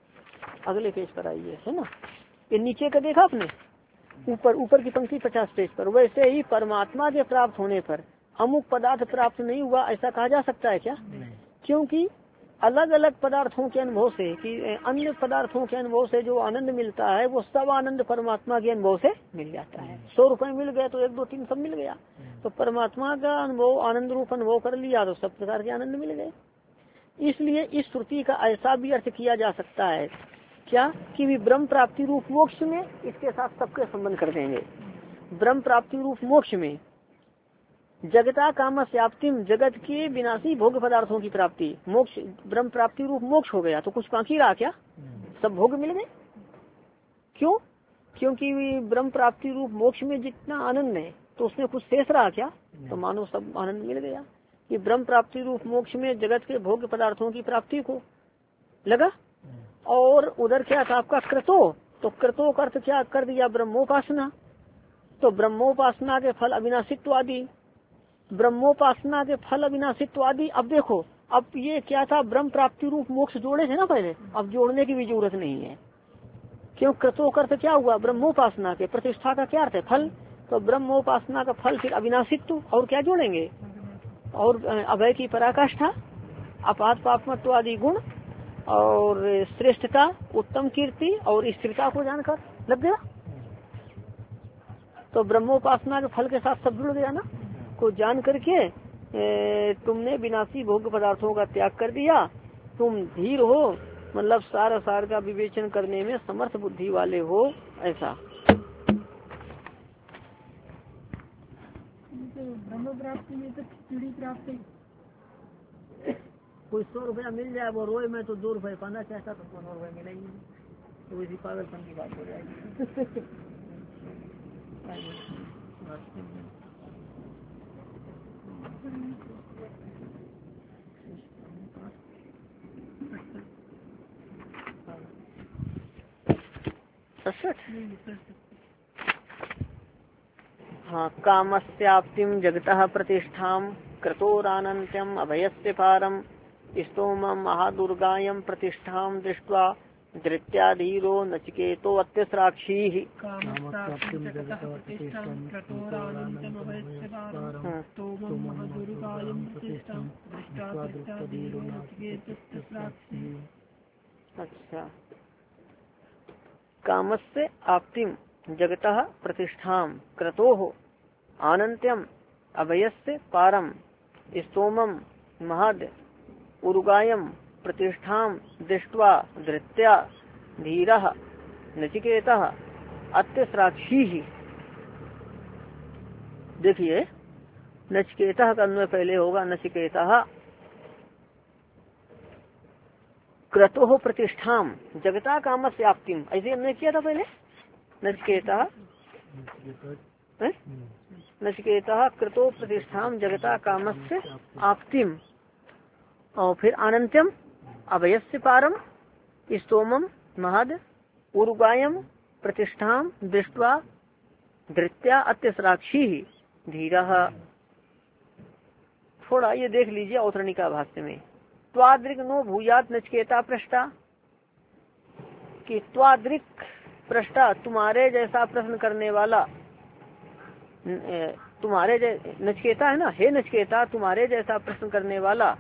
अगले पेज पर आइए, है ना। ये नीचे का देखा आपने, ऊपर ऊपर की पंक्ति पचास पेज पर। वैसे ही परमात्मा के प्राप्त होने पर अमुक पदार्थ प्राप्त नहीं हुआ ऐसा कहा जा सकता है क्या? नहीं। क्योंकि अलग अलग पदार्थों के अनुभव से, कि अन्य पदार्थों के अनुभव से जो आनंद मिलता है वो सब आनंद परमात्मा के अनुभव से मिल जाता है। सौ रुपए मिल गए तो एक दो तीन सब मिल गया। तो परमात्मा का अनुभव, आनंद रूप अनुभव कर लिया तो सब प्रकार के आनंद मिल गए। इसलिए इस श्रुति का ऐसा भी अर्थ किया जा सकता है क्या, कि भी ब्रह्म प्राप्ति रूप मोक्ष में इसके साथ सबके संबंध कर देंगे। ब्रह्म प्राप्ति रूप मोक्ष में जगता काम व्याप्तिम, जगत के विनाशी भोग पदार्थों की प्राप्ति, मोक्ष ब्रह्म प्राप्ति रूप मोक्ष हो गया तो कुछ बाकी रहा क्या? सब भोग मिल गए। क्यों? क्योंकि ब्रह्म प्राप्ति रूप मोक्ष में जितना आनंद है तो उसमें कुछ शेष रहा क्या? तो मानो सब आनंद मिल गया। कि ब्रह्म प्राप्ति रूप मोक्ष में जगत के भोग पदार्थों की प्राप्ति को लगा। और उधर क्या था आपका क्रतो, तो क्रतो का अर्थ क्या कर दिया? ब्रह्मोपासना। तो ब्रह्मोपासना के फल अविनाशित्व आदि, ब्रह्मोपासना के फल अविनाशित्व आदि। अब देखो, अब ये क्या था, ब्रह्म प्राप्ति रूप मोक्ष जोड़े थे ना पहले, अब जोड़ने की भी जरूरत नहीं है। क्यों? क्रतो का अर्थ क्या हुआ? ब्रह्मोपासना के, प्रतिष्ठा का क्या अर्थ है? फल। तो ब्रह्मोपासना का फल फिर अविनाशित्व, और क्या जोड़ेंगे? और अभय की पराकाष्ठा, अपात पापमत्व आदि गुण, और श्रेष्ठता, उत्तम कीर्ति और स्थिरता को जानकर लग गया। तो ब्रह्मोपासना के फल के साथ सब जुड़ गया ना। को जान करके ए, तुमने विनाशी भोग पदार्थों का त्याग कर दिया, तुम धीर हो, मतलब सार सार का विवेचन करने में समर्थ बुद्धि वाले हो। ऐसा ब्रह्म प्राप्ति में तो खिचड़ी प्राप्ति, कोई सौ रुपया मिल जाए वो रोए में तो दो रुपए पाना चाहता तो सौ रुपये मिलेगी, तो इसी पागलपन की बात हो जाएगी। हाँ, कामस्याप्तिम जगतः प्रतिष्ठाम क्रतोरानंत्यम अभयस्य पारम स्तोमम महादुर्गायम प्रतिष्ठाम दृष्ट्वा धृत्याधीरो नचिकेतो अत्यस्राक्षी। अच्छा, कामस्य आप्तिम जगतः प्रतिष्ठाम क्रतोः आनंत्यम अभयस्य पारम स्तोमम महद उरुगायम प्रतिष्ठाम दृष्ट्वा धृत्या धीरः नचिकेतः अत्यस्राक्षी ही। देखिए नचिकेतः का अन्वय पहले होगा, नचिकेतः क्रतोः प्रतिष्ठाम जगता कामस्य आप्तिम, ऐसे हमने किया था पहले। नचिकेतः नचिकेतः क्रतो प्रतिष्ठाम जगता कामस्य आप्तिम, और फिर अनंत्यम अभयस्य पारम स्तोमम महद उरुगायम प्रतिष्ठाम दृष्ट्वा धृत्या अत्यस्राक्षी धीरः। थोड़ा ये देख लीजिए औतरणिका भाष्य में, त्वादृक् नो भूयात नचिकेता पृष्ठा, कि त्वादृक् पृष्ठा तुम्हारे जैसा प्रश्न करने वाला, तुम्हारे नचिकेता है ना, हे नचिकेता तुम्हारे जैसा प्रश्न करने वाला,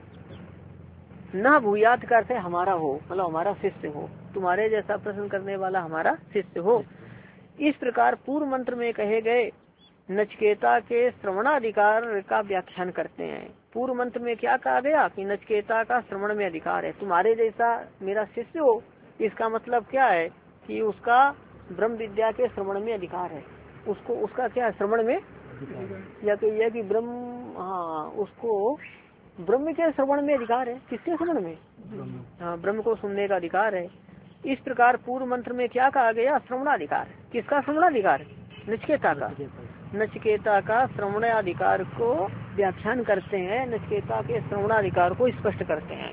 न भूयात का अर्थ है हमारा हो, मतलब हमारा शिष्य हो, तुम्हारे जैसा प्रश्न करने वाला हमारा शिष्य हो। इस प्रकार पूर्व मंत्र में कहे गए नचिकेता के श्रवणाधिकार का व्याख्यान करते हैं। पूर्व मंत्र में क्या कहा गया कि नचिकेता का श्रवण में अधिकार है, तुम्हारे जैसा मेरा शिष्य हो, इसका मतलब क्या है कि उसका ब्रह्म विद्या के श्रवण में अधिकार है, उसको उसका क्या है श्रवण में, या तो यह कि ब्रह्म, हाँ उसको ब्रह्म के श्रवण में अधिकार है, किसके श्रवण में, हाँ ब्रह्म को सुनने का अधिकार है। इस प्रकार पूर्व मंत्र में क्या कहा गया, श्रवणाधिकार, किसका श्रवणाधिकार, नचिकेता का, नचिकेता का श्रवणाधिकार को व्याख्यान करते हैं, नचिकेता के श्रवणाधिकार को स्पष्ट करते हैं।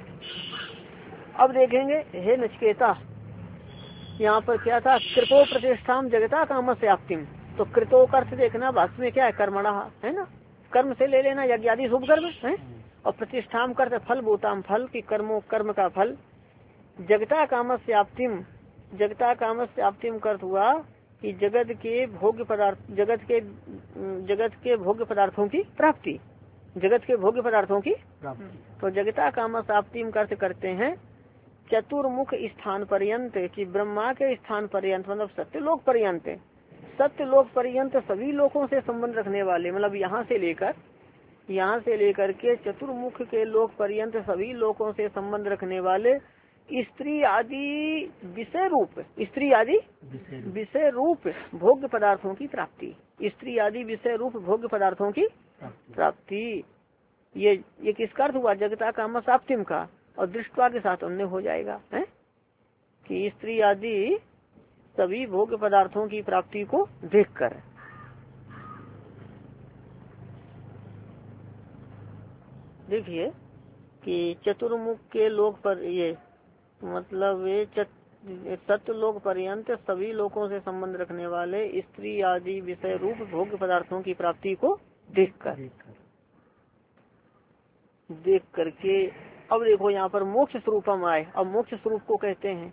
अब देखेंगे हे नचिकेता, यहाँ पर क्या था, कृतो प्रतिष्ठाम जगता कामस्य आप्तिम, तो कृतो का अर्थ देखना भाष्य में क्या है, कर्मणा है ना, कर्म से ले लेना यज्ञ आदि शुभ कर्म है, और प्रतिष्ठाम करते फल भूताम फल की कर्मों कर्म का फल, जगता कामस्य आप्तिम, जगता कामस्य आप्तिम का अर्थ हुआ कि जगत के भोग्य पदार्थ, जगत के जगत के भोग्य पदार्थों की प्राप्ति, जगत के भोग्य पदार्थों की प्राप्ति। तो जगता कामस्य आप्तिम का अर्थ करते हैं चतुर्मुख स्थान पर्यंत, कि ब्रह्मा के स्थान पर्यंत, मतलब सत्य लोक पर्यंत, सत्य लोक पर्यंत सभी लोगों से संबंध रखने वाले, मतलब यहाँ से लेकर यहाँ से लेकर के चतुर्मुख के लोक पर्यंत सभी लोगों से संबंध रखने वाले स्त्री आदि विषय रूप, स्त्री आदि विषय रूप भोग्य पदार्थों की प्राप्ति, स्त्री आदि विषय रूप भोग्य पदार्थों की प्राप्ति। ये ये किसका अर्थ हुआ, जगता कामस्य आप्तिम का, और दृष्टवा के साथ अन्य हो जाएगा है कि स्त्री आदि सभी भोग्य पदार्थों की प्राप्ति को देखकर। देखिए कि चतुर्मुख के लोक पर, ये मतलब ये सत्य लोक पर्यंत सभी लोगों से संबंध रखने वाले स्त्री आदि विषय रूप भोग्य पदार्थों की प्राप्ति को देखकर देख करके। अब देखो यहाँ पर मोक्ष स्वरूपम आए, अब मोक्ष स्वरूप को कहते हैं,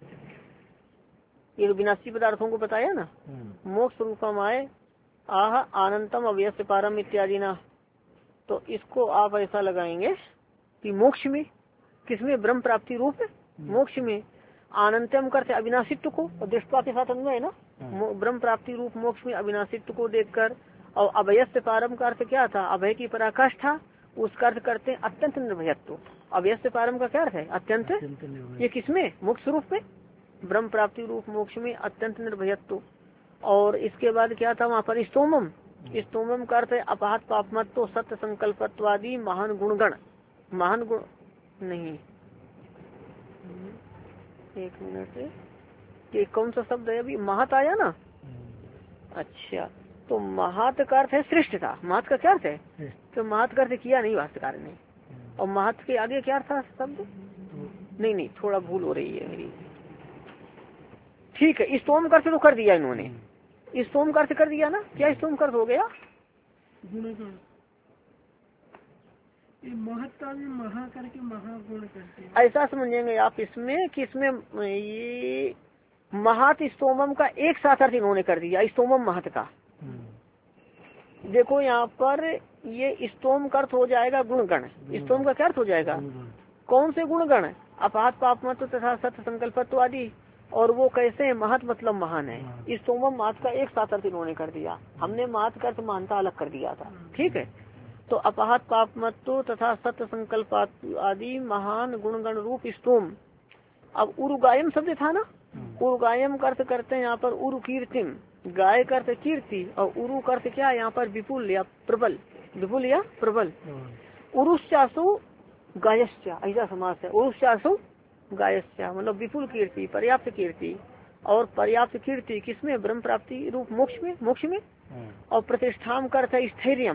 ये विनाशी पदार्थों को बताया ना, मोक्ष स्वरूपम आए आह आनंतम अव्यस्य पारम इत्यादि ना, तो इसको आप ऐसा लगाएंगे कि मोक्ष में, किसमें, ब्रह्म प्राप्ति रूप मोक्ष में, आनंतम करते अविनाशित्व को, और दृष्टवा के साथ अन्वय है ना, ब्रह्म प्राप्ति रूप मोक्ष में अविनाशित्व को देखकर। और अभयस्य पारम का अर्थ क्या था, अभय की पराकाष्ठा, उसका अर्थ करते हैं अत्यंत निर्भयत्व। अभयस्य पारम का क्या अर्थ है, अत्यंत, ये किसमें, मोक्ष रूप में, ब्रह्म प्राप्ति रूप मोक्ष में अत्यंत निर्भयत्व। और इसके बाद क्या था वहाँ पर, स्तोमम, स्तोमम का अर्थ है अपहत पापमत्व सत्य संकल्पत्वादि महान गुणगण, महान गुण नहीं, एक मिनट, ये कौन सा शब्द है अभी, महत आया ना, अच्छा, तो महत का अर्थ है श्रेष्ठ था, महत का क्या अर्थ है, तो महत का अर्थ किया नहीं भाष्यकार ने, और महत के आगे क्या था शब्द, नहीं नहीं थोड़ा भूल हो रही है मेरी, ठीक है, स्तोम का अर्थ तो कर दिया इन्होंने, स्तोम का अर्थ कर दिया ना, क्या स्तोम का अर्थ हो गया, गुणगण, महत्ता भी महा करके महागुण करते हैं, ऐसा समझेंगे आप इसमें कि इसमें ये महत स्तोमम का एक साथ अर्थ इन्होंने कर दिया, स्तोमम महत का। देखो यहाँ पर ये स्तोम का अर्थ हो जाएगा गुणगण, स्तोम का क्या अर्थ हो जाएगा, कौन से गुणगण, अपात पापमत्व तथा सत्य संकल्पत्व आदि, और वो कैसे है, महत मतलब महान है। इस सोमम महत का एक साथ अर्थ इन्होंने कर दिया, हमने महत का अर्थ महानता अलग कर दिया था। ठीक है, तो अपहत पापमत्तो तथा सत्य संकल्प आदि महान गुणगण रूप स्तोम। अब उरुगायम शब्द था ना, उरुगायम का अर्थ करते हैं यहाँ पर उरु कीर्तिम, गाय का अर्थ कीर्ति, और उरु का अर्थ क्या यहाँ पर विपुल या प्रबल, विपुल या प्रबल। उरुश्चासु गायश्चा, ऐसा समास है, उरुश्चासु गायश्चा मतलब विपुल कीर्ति, पर्याप्त कीर्ति। और पर्याप्त कीर्ति किसमें, ब्रह्म प्राप्ति रूप मोक्ष में, मोक्ष में। और प्रतिष्ठाम का अर्थ है स्थैर्यम,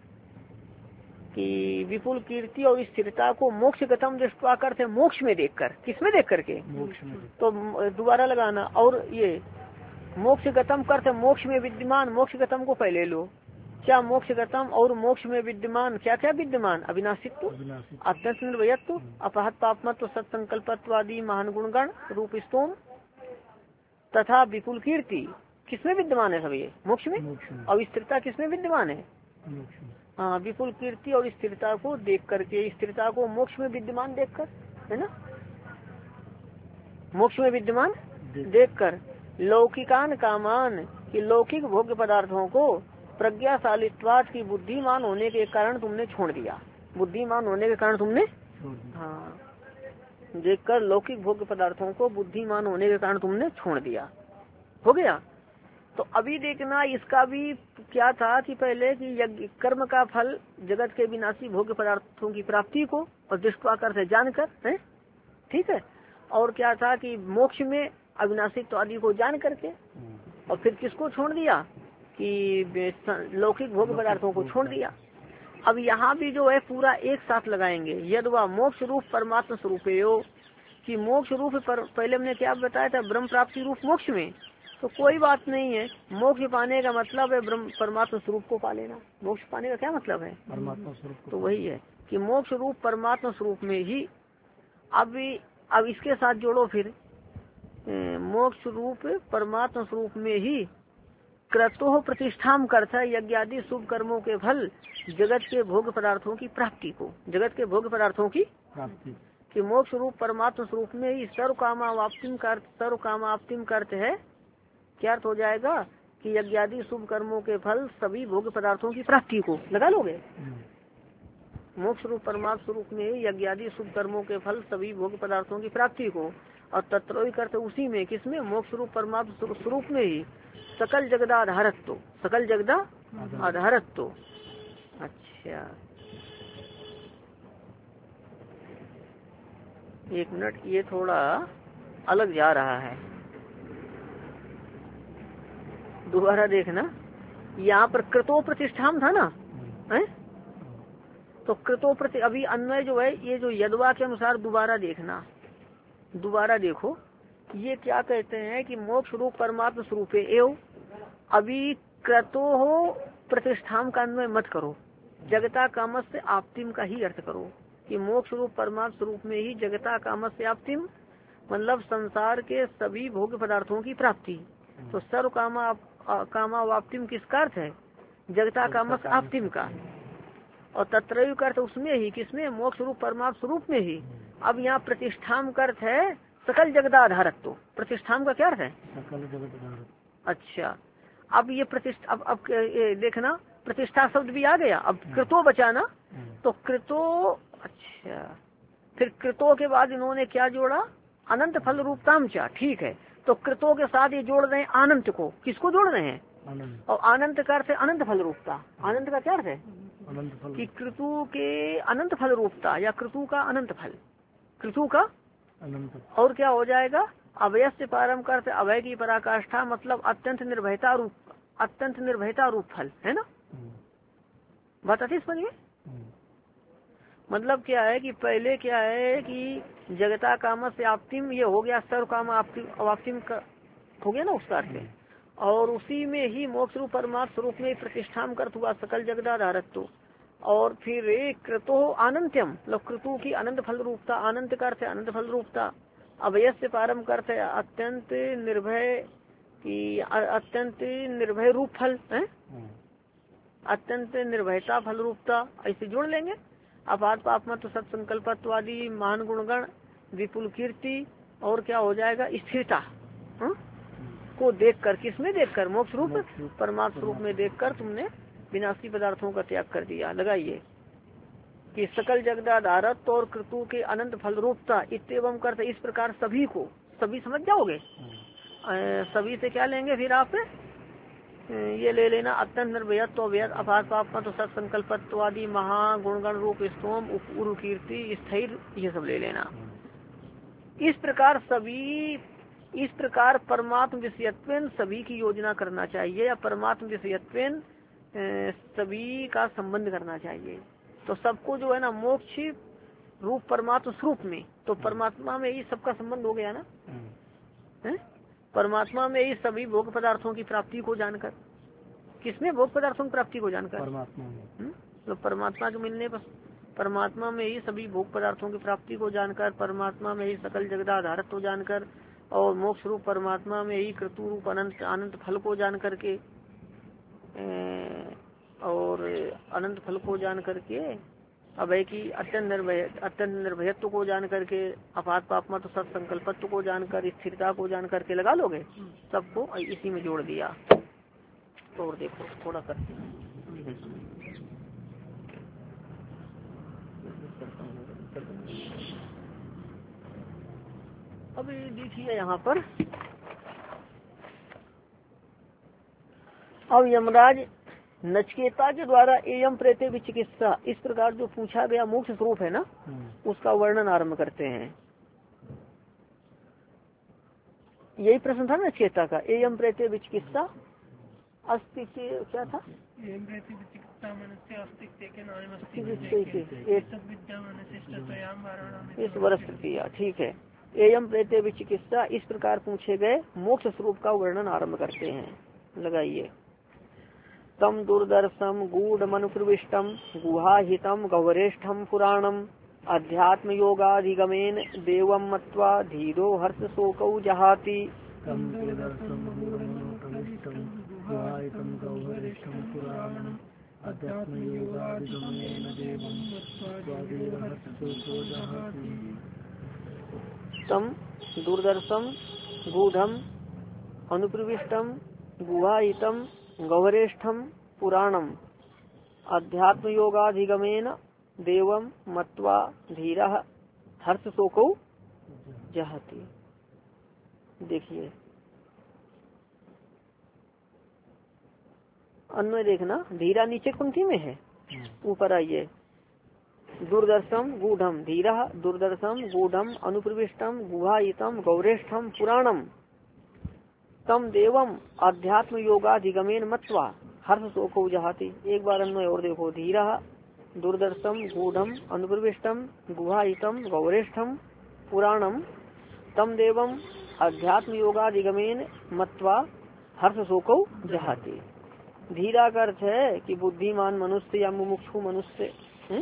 कि विपुल कीर्ति और स्थिरता को मोक्ष गतम दृष्टवा करते हैं, मोक्ष में देखकर, किसमें देख करके, तो दोबारा लगाना। और ये मोक्ष गतम करते मोक्ष में विद्यमान, मोक्ष गतम को पहले लो, क्या मोक्ष गतम और मोक्ष में विद्यमान, क्या क्या विद्यमान, अविनाशित्व, अत्यंत निर्भयत्व, अपहत पापमत्व, सत्संकल्पत्व आदि महान गुणगण रूप स्तोम तथा विपुल कीर्ति, किसमें विद्यमान है सब ये, मोक्ष में। और स्थिरता किसमें विद्यमान है, हाँ, विपुल कीर्ति और स्थिरता को देख करके, स्थिरता को मोक्ष में विद्यमान देखकर, है ना, मोक्ष में विद्यमान देखकर। लौकिकान कामान, कि लौकिक भोग्य पदार्थों को प्रज्ञाशालित्वाद की बुद्धिमान होने के कारण तुमने छोड़ दिया, बुद्धिमान होने के कारण तुमने, हाँ, देखकर लौकिक भोग्य पदार्थों को बुद्धिमान होने के कारण तुमने छोड़ दिया, हो गया। तो अभी देखना इसका भी क्या था कि पहले कि यज्ञ कर्म का फल जगत के विनाशी भोग्य पदार्थों की प्राप्ति को और दृष्टवा कर जानकर है, ठीक है। और क्या था कि मोक्ष में अविनाशी तो आदि को जान करके, और फिर किसको छोड़ दिया कि लौकिक भोग्य पदार्थों को छोड़ दिया। अब यहाँ भी जो है पूरा एक साथ लगाएंगे, यदवा मोक्ष रूप परमात्मा स्वरूप कि मोक्ष रूप पर, पहले हमने क्या बताया था, ब्रह्म प्राप्ति रूप मोक्ष में, तो कोई बात नहीं है, मोक्ष पाने का मतलब है ब्रह्म परमात्मा स्वरूप को पा लेना। मोक्ष पाने का क्या मतलब है, परमात्मा स्वरूप, तो वही है कि मोक्ष रूप परमात्मा स्वरूप में ही। अब अब इसके साथ जोड़ो फिर, मोक्ष रूप परमात्मा स्वरूप में ही क्रतो प्रतिष्ठाम करता यज्ञ आदि शुभ कर्मों के फल जगत के भोग पदार्थों की प्राप्ति को, जगत के भोग पदार्थों की प्राप्ति, कि मोक्ष रूप परमात्मा स्वरूप में ही सर्व कामावाप्तिम का अर्थ, सर्व कामाप्तिम का अर्थ है, क्या अर्थ हो जाएगा कि यज्ञ आदि शुभ कर्मों के फल सभी भोग पदार्थों की प्राप्ति को लगा लोगे। मोक्ष रूप परमात्मा स्वरूप में ही यज्ञ आदि शुभ कर्मों के फल सभी भोग पदार्थों की प्राप्ति को, और तत्रोई करते उसी में, किसमें, मोक्ष रूप परमात्मा स्वरूप में ही सकल जगदा आधारत्व, सकल जगदा आधारत्व। अच्छा एक मिनट, ये थोड़ा अलग जा रहा है, दोबारा देखना। यहाँ पर कृतो प्रतिष्ठाम था ना, है? तो कृतो प्रति अभी अन्वय जो है, ये जो यदवा के अनुसार दोबारा देखना, दोबारा देखो ये क्या कहते हैं कि मोक्ष रूप परमात्मा स्वरूप एवं, अभी क्रतो हो प्रतिष्ठाम का अन्वय मत करो, जगता कामस से आप्तिम का ही अर्थ करो कि मोक्ष रूप परमात्मा स्वरूप में ही जगता कामस से आप्तिम मतलब संसार के सभी भोग्य पदार्थों की प्राप्ति। तो सर्व कामा कामा वाप्तिम किसका अर्थ है, जगता कामस आप्तिम का, और तत्रय का अर्थ उसमें ही, किसमें, मोक्ष रूप परमात्मा स्वरूप में ही। अब यहाँ प्रतिष्ठाम का अर्थ है सकल जगदा आधारत्व, प्रतिष्ठाम का क्या अर्थ है, सकल जगत आधारत्व। अच्छा अब ये प्रतिष्ठा, अब अब ये देखना प्रतिष्ठा शब्द भी आ गया, अब कृतो बचाना, तो कृतो, अच्छा फिर कृतो के बाद इन्होंने क्या जोड़ा, अनंत फल रूपताम चा, ठीक है। तो कृतो के साथ ये जोड़ रहे हैं अनंत को, किसको जोड़ रहे हैं, और अनंत का अर्थ है अनंत फल रूपता। अनंत का क्या अर्थ है, कि कृतु के अनंत फल रूपता, या कृतु का अनंत फल, कृतु का अनंत। और क्या हो जाएगा, अवय से प्रारंभ करते अवय की पराकाष्ठा मतलब अत्यंत निर्भयता रूप, अत्यंत निर्भयता रूप फल, है ना, बात आती समझ में। मतलब क्या है कि पहले क्या है कि जगता काम से आप्तिम, ये हो गया सर्व काम अवाप्तिम का हो गया ना उसका अर्थ, और उसी में ही मोक्ष रूप परमात्मा स्वरूप में प्रतिष्ठान करत हुआ सकल जगदाधारत्व। और फिर कृतो अनंत्यम मतलब कृतु की अनंत फल रूपता, अनंत करते अनंत फल रूपता। अवय से प्रारंभ करते अत्यंत निर्भय की, अत्यंत निर्भय रूप फल है, अत्यंत निर्भयता फल रूपता, ऐसे जोड़ लेंगे। अपात पापमत्व सत्संकल्पत्व आदि महान गुणगण विपुल कीर्ति, और क्या हो जाएगा स्थिरता, हा? को देखकर, किसमें देखकर? मोक्ष रूप परमात्मा रूप में देखकर तुमने विनाशी पदार्थों का त्याग कर दिया। लगाइए कि सकल जगदाधारत्व और कृतु के अनंत फल रूपता इत्येवं करते, इस प्रकार सभी को, सभी समझ जाओगे। अ, सभी से क्या लेंगे फिर आप? ये ले लेना अत्यंत निर्भयत्व, व्यर्थ, अपार पाप, तो सत्संकल्पत्व आदि, महागुणगण रूप स्तोम, उर्व कीर्ति, स्थिर, ये सब ले लेना। इस प्रकार सभी, इस प्रकार परमात्म विषयत्वेन सभी की योजना करना चाहिए, या परमात्म विषयत्वेन सभी का संबंध करना चाहिए। तो सबको जो है ना मोक्ष रूप परमात्म स्वरूप में, तो परमात्मा में ही सबका संबंध हो गया ना है? परमात्मा में ही सभी भोग पदार्थों की प्राप्ति को जानकर, किसमें? भोग पदार्थों की प्राप्ति को जानकर, परमात्मा में। तो परमात्मा के मिलने पर परमात्मा में ही सभी भोग पदार्थों की प्राप्ति को जानकर, परमात्मा में ही सकल जगदाधारत्व को जानकर, और मोक्ष रूप परमात्मा में ही कृतु रूप अनंत अनंत फल को जान करके, और अनंत फल को जान करके, अभय की अत्यंत निर्भय अत्यंत निर्भयत्व को जान करके, अपात पापमा तो सब संकल्पत्व को जानकर, स्थिरता को जान करके, लगा लोगे सबको इसी में जोड़ दिया। और देखो थोड़ा करते हैं, अभी देखिए यहाँ पर, अब यमराज नचिकेता के द्वारा एयम प्रेते विचिकित्सा, इस प्रकार जो पूछा गया मोक्ष स्वरूप है ना, उसका वर्णन आरंभ करते हैं। यही प्रश्न था नचिकेता का, एयम प्रेते विचिकित्सा अस्तित्व, क्या था? इस वर्ष किया, ठीक है। एयम प्रेते विचिकित्सा, इस प्रकार पूछे गए मोक्ष स्वरूप का वर्णन आरंभ करते हैं। लगाइए तम दुर्दर्शम गूढ़मनुप्रविष्टम गुहाहितम गौरेष्ठम पुराणम अध्यात्म योगाधिगमेन देवम मत्वा धीरो हर्ष शोकौ जहाति। तम दुर्दर्शम गूढ़म अनुप्रविष्टम गुहाहितम गौरेष्ठम पुराणम अध्यात्म योगाधिगमेन देवम मत्वा धीरः हर्ष शोकौ जहाति। देखिए अन्वय देखना, धीरा नीचे पंक्ति में है, ऊपर आइए। दुर्दर्शम गूढ़म धीरः दुर्दर्शम गूढ़म अनुप्रविष्टम गुहाहितम गौरेष्ठम पुराणम तम देवम अध्यात्म योगाधिगमेन मत्वा हर्ष शोकौ जहाति। एक बार अन्वय और देखो, धीरः दुर्दर्शम गूढ़म अनुप्रविष्टम गुहाहितम गौरेष्ठम पुराणम तम देवम अध्यात्म योगाधिगमेन मत्वा हर्ष शोकौ जहाति। धीरा का अर्थ है कि बुद्धिमान मनुष्य या मुमुक्षु मनुष्य,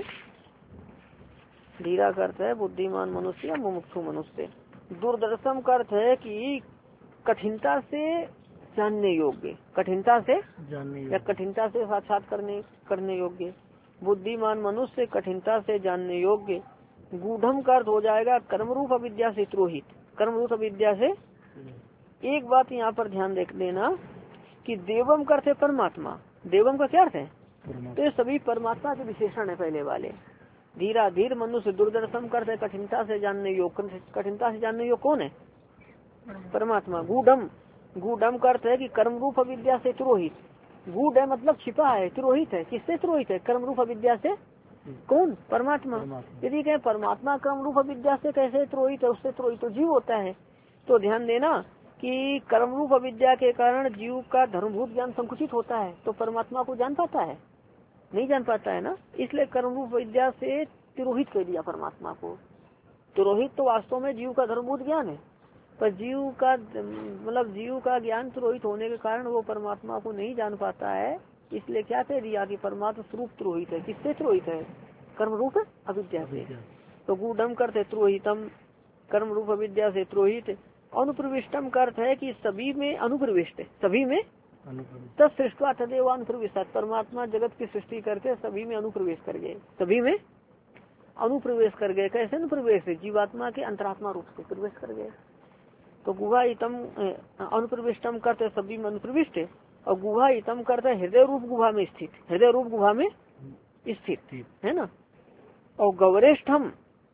धीरा का अर्थ है बुद्धिमान मनुष्य या मुमुक्षु मनुष्य। दुर्दर्शम का अर्थ है कि कठिनता से जानने योग्य, कठिनता से जानने या कठिनता से साक्षात करने करने योग्य। बुद्धिमान मनुष्य कठिनता से जानने योग्य। गूढ़म का अर्थ हो जाएगा कर्म रूप अविद्या से त्रोहित, कर्म रूप अविद्या से। एक बात यहाँ पर ध्यान देख लेना कि देवम का अर्थ है परमात्मा। देवम का क्या अर्थ है? तो ये सभी परमात्मा के विशेषण है पहले वाले। धीरा धीर मनुष्य, दुर्दर्शम का अर्थ है कठिनता से जानने योग्य। कठिनता से जानने योग्य कौन है? परमात्मा। गूढ़म, गूढ़म का अर्थ है कि कर्म रूप अविद्या से त्रोहित। गूढ़ है मतलब छिपा है, त्रोहित है। किससे त्रोहित है? कर्म रूप अविद्या से। कौन? परमात्मा। यदि कहें परमात्मा कर्म रूप अविद्या से कैसे त्रोहित है? उससे त्रोहित तो जीव होता है। तो ध्यान देना कि कर्म रूप अविद्या के कारण जीव का धर्मभूत ज्ञान संकुचित होता है, तो परमात्मा को जान पाता है? नहीं जान पाता है ना। इसलिए कर्म रूप अविद्या से तिरोहित कर दिया परमात्मा को। तिरोहित तो वास्तव में जीव का धर्मभूत ज्ञान है, पर जीव का मतलब जीव का ज्ञान तिरोहित होने के कारण वो परमात्मा को नहीं जान पाता है। इसलिए क्या कह दिया कि परमात्मा स्वरूप तिरोहित है। किससे तिरोहित है? कर्म रूप अविद्या से। तो गूढ़म करते तिरोहितम, कर्म रूप अविद्या से तिरोहित। अनुप्रविष्टम का अर्थ है कि सभी में अनुप्रविष्ट, सभी में तत्सृष्टवा तदेव अनुप्रविष्ट। परमात्मा जगत की सृष्टि करके सभी में अनुप्रवेश कर गए, सभी में अनुप्रवेश कर गए। कैसे अनुप्रवेश? जीवात्मा के अंतरात्मा रूप से प्रवेश कर गए। तो गुहा इतम अनुप्रविष्टम करते शब्दी में अनुप्रविष्ट, और गुहा इतम करते हृदय रूप गुहा में स्थित, हृदय रूप गुहा में स्थित है ना। और गौरेष्ठम,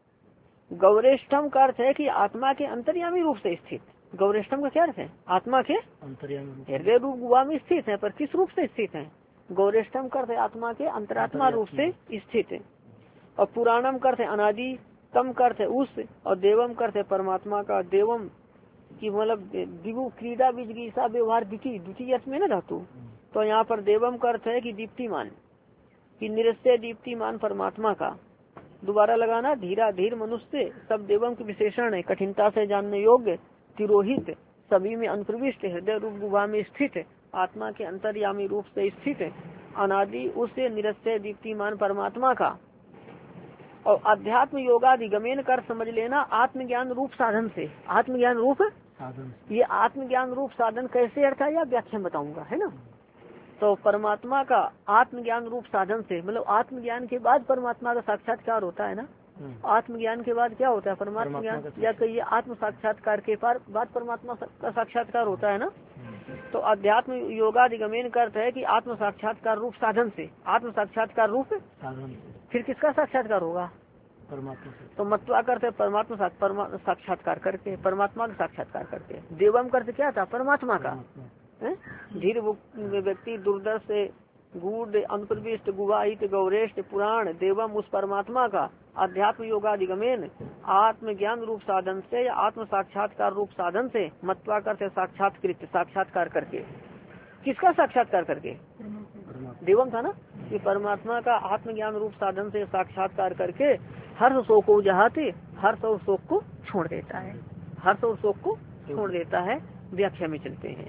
गौरेष्ठम का अर्थ है कि आत्मा के अंतर्यामी रूप से स्थित। गौरेष्ठम का क्या अर्थ है? आत्मा के अंतर्यामी, हृदय रूप गुहा में स्थित है, पर किस रूप से स्थित है? गौरेष्ठम का अर्थ है आत्मा के अंतरात्मा रूप से स्थित है। और पुराणम का अर्थ है अनादि, तम का अर्थ है उस, और देवम का अर्थ है परमात्मा का। देवम की मतलब दिगु क्रीड़ा बीजगीसा व्यवहार द्वितीय, द्वितीय अर्थ में ना धातु, तो यहाँ पर देवम का अर्थ है कि दीप्तिमान, कि निरस्य दीप्तिमान परमात्मा का। दोबारा लगाना, धीरा धीर मनुष्य सब देवम के विशेषण है, कठिनता से जानने योग्य, तिरोहित सभी में अनुप्रविष्ट, हृदय रूप गुहा में स्थित, आत्मा के अंतर्यामी रूप से स्थित, अनादि उससे निरस्य दीप्तिमान परमात्मा का। और अध्यात्म योगाधिगमेन कर समझ लेना आत्मज्ञान रूप साधन से। आत्मज्ञान रूप साधन, ये आत्मज्ञान रूप साधन कैसे अर्थ है या व्याख्या बताऊंगा, है ना। तो परमात्मा का आत्मज्ञान रूप साधन से, मतलब आत्मज्ञान के बाद परमात्मा का साक्षात्कार होता है ना। आत्मज्ञान के बाद क्या होता है? परमात्मा ज्ञान, या कहिए आत्म साक्षात्कार के बाद परमात्मा का साक्षात्कार होता है ना। तो अध्यात्म योगाधिगमेन का अर्थ है कि आत्म साक्षात्कार रूप साधन से, आत्म साक्षात्कार रूप साधन, फिर किसका साक्षात्कार होगा? परमात्मा से। तो मत्वा करते परमात्मा साक्षात्कार करके, परमात्मा का साक्षात्कार करके। देवम करते क्या था? परमात्मा का। धीर व्यक्ति दुर्दर्श से गूढ़ अनुप्रविष्ट गुवाहित गौरेष्ठ पुराण देवम उस परमात्मा का अध्यात्म योगाधिगमेन आत्मज्ञान रूप साधन से या आत्म साक्षात्कार रूप साधन से मत्वा करते साक्षात्कृत, साक्षात्कार करके। किसका साक्षात्कार करके? देवम था ना, कि परमात्मा का आत्मज्ञान रूप साधन से साक्षात्कार करके हर्ष शोक को जहाते, हर्ष और शोक को छोड़ देता है, हर्ष और शोक को छोड़ देता है। व्याख्या में चलते हैं।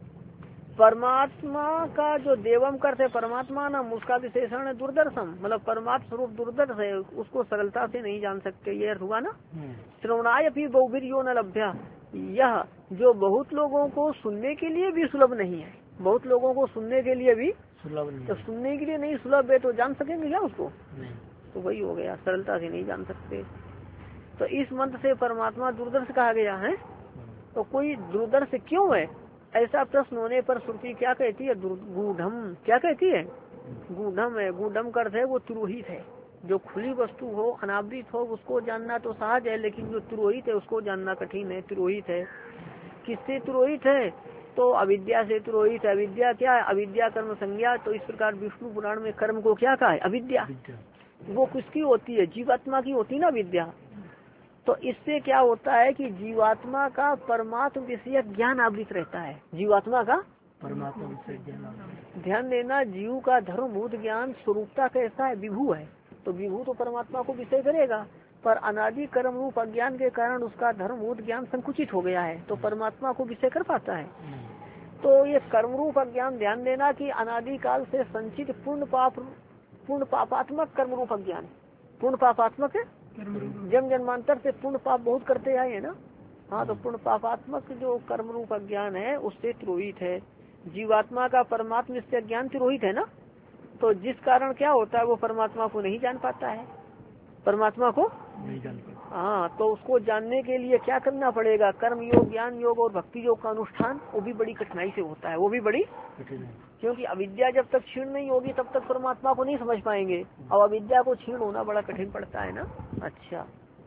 परमात्मा का जो देवम करते परमात्मा नाम, उसका विशेषण है दुर्दर्शम, मतलब परमात्मा स्वरूप दुर्दर्श है, उसको सरलता से नहीं जान सकते, ये अर्थ हुआ ना। श्रवणाय भी बहुवीर यो न लभ्या, यह जो बहुत लोगों को सुनने के लिए भी सुलभ नहीं है, बहुत लोगों को सुनने के लिए भी सुलभ नहीं, तो सुनने के लिए नहीं सुलभ है तो जान सकेंगे क्या उसको? नहीं। तो वही हो गया, सरलता से नहीं जान सकते। तो इस मंत्र से परमात्मा दुर्दर्श कहा गया है। तो कोई दुर्दर्श क्यों है, ऐसा प्रश्न होने पर श्रुति क्या कहती है? गूढ़म, क्या कहती है? गूढ़म है। गूढ़म का अर्थ है वो तिरोहित है, जो खुली वस्तु हो, अनावृत हो, उसको जानना तो सहज है, लेकिन जो तिरोहित है उसको जानना कठिन है। तिरोहित है, किससे तिरोहित है? तो अविद्या से तिरोहित है। अविद्या क्या है? अविद्या कर्म संज्ञा। तो इस प्रकार विष्णु पुराण में कर्म को क्या कहा है? अविद्या। वो किसकी होती है? जीवात्मा की होती ना विद्या। तो इससे क्या होता है कि जीवात्मा का परमात्म विषय ज्ञान आवृत रहता है। जीवात्मा का परमात्मा विषय ज्ञान, ध्यान देना, जीव का धर्मभूत ज्ञान स्वरूपता कैसा है? विभू है। तो विभू तो परमात्मा को विषय करेगा, पर अनादि कर्म रूप अज्ञान के कारण उसका धर्मभूत ज्ञान संकुचित हो गया है, तो परमात्मा को विषय कर पाता है। तो ये कर्म रूप अज्ञान, ध्यान देना कि अनादि काल से संचित पूर्ण पाप, पूर्ण पापात्मक कर्म रूप अज्ञान, पूर्ण पापात्मक जन्म जन्मांतर से पूर्ण पाप बहुत करते आए है ना। हाँ, तो पूर्ण पापात्मक जो कर्म रूप अज्ञान है उससे तिरोहित है। जीवात्मा का परमात्मा निश्चय ज्ञान तिरोहित है ना। तो जिस कारण क्या होता है, वो परमात्मा को नहीं जान पाता है, परमात्मा को नहीं जान पाता। हाँ, तो उसको जानने के लिए क्या करना पड़ेगा? कर्म योग, ज्ञान योग और भक्ति योग का अनुष्ठान, वो भी बड़ी कठिनाई से होता है, वो भी बड़ी कठिन है। क्योंकि अविद्या जब तक क्षीण नहीं होगी तब तक परमात्मा को नहीं समझ पाएंगे, और अविद्या को क्षीण होना बड़ा कठिन पड़ता है ना। अच्छा,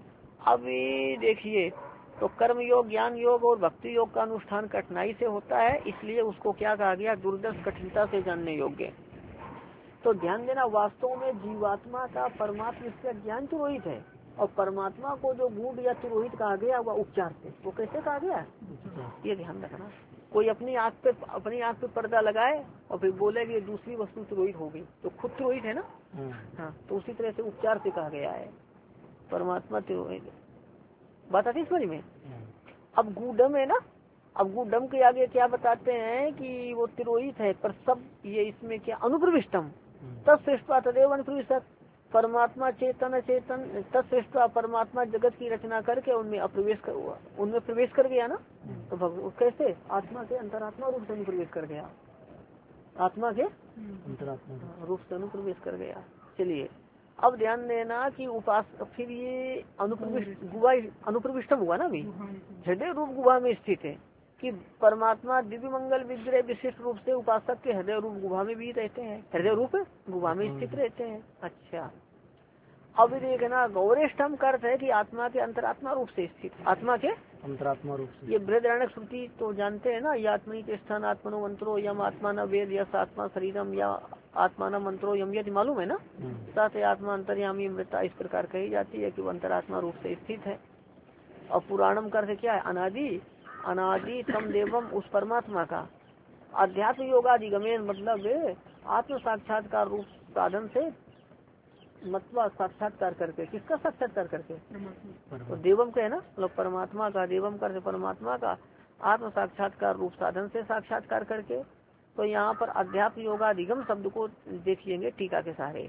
अभी देखिए, तो कर्म योग, ज्ञान योग और भक्ति योग का अनुष्ठान कठिनाई से होता है, इसलिए उसको क्या कहा गया? दुर्दर्श, कठिनता से जानने योग्य। तो ध्यान देना, वास्तव में जीवात्मा का परमात्मा इसका ज्ञान तिरोहित है, और परमात्मा को जो गूढ़ या तिरोहित कहा गया वह उपचार से। वो कैसे कहा गया? ये ध्यान रखना। कोई अपनी आंख पे अपनी आंख पे पर्दा लगाए और फिर बोले कि दूसरी वस्तु तिरोहित हो गई, तो खुद तिरोहित है ना। हाँ, तो उसी तरह से उपचार से कहा गया है, परमात्मा तिरोहित। बात आती समझ में? अब गूढ़म है ना, अब गूढ़म के आगे क्या बताते हैं कि वो तिरोहित है, पर सब ये इसमें क्या? अनुप्रविष्टम तत्श्रेष्ठा तदेव अनुप्रविष्ट, परमात्मा चेतन चेतन तत्श्रेष्ठा, परमात्मा जगत की रचना करके उनमें अप्रवेश कर, उनमें प्रवेश कर गया ना। तो भगवान कैसे? आत्मा के अंतरात्मा रूप से अनुप्रवेश कर गया, आत्मा के अंतरात्मा रूप से अनुप्रवेश कर गया। चलिए अब ध्यान देना कि उपास फिर ये अनुप्रविष्ट गुहा अनुप्रविष्टम हुआ ना अभी, हृदय रूप गुहा में स्थित है कि परमात्मा दिव्य मंगल विग्रह विशिष्ट रूप से उपासक के हृदय रूप गुहा में भी रहते हैं, हृदय रूप गुहा में स्थित रहते हैं। अच्छा, अब देखना गौरेष्ठम का अर्थ है कि आत्मा के अंतरात्मा रूप से स्थित, आत्मा के अंतरात्मा रूप से। ये बृहदारण्यक श्रुति तो जानते हैं ना, या आत्मनि के स्थान आत्मनो मंत्रो यम आत्मा न वेद यस आत्मा शरीरम या आत्मा न मंत्रो यम, यदि मालूम है ना। साथ ही आत्मा अंतर्यामी मृता इस प्रकार कही जाती है कि वो अंतरात्मा रूप से स्थित है। और पुराणम का अर्थ क्या है, अनादि, अनादि तम देवम उस परमात्मा का, अध्यात्म योगादिगमेन मतलब आत्म साक्षात्कार रूप साधन से, मतलब साक्षात्कार करके, किसका साक्षात्कार करके, तो देवम का है ना, मतलब परमात्मा का, देवम कर परमात्मा का आत्म साक्षात्कार रूप साधन से साक्षात्कार करके। तो यहाँ पर अध्यात्म योगाधिगम शब्द को देख लेंगे टीका के सहारे।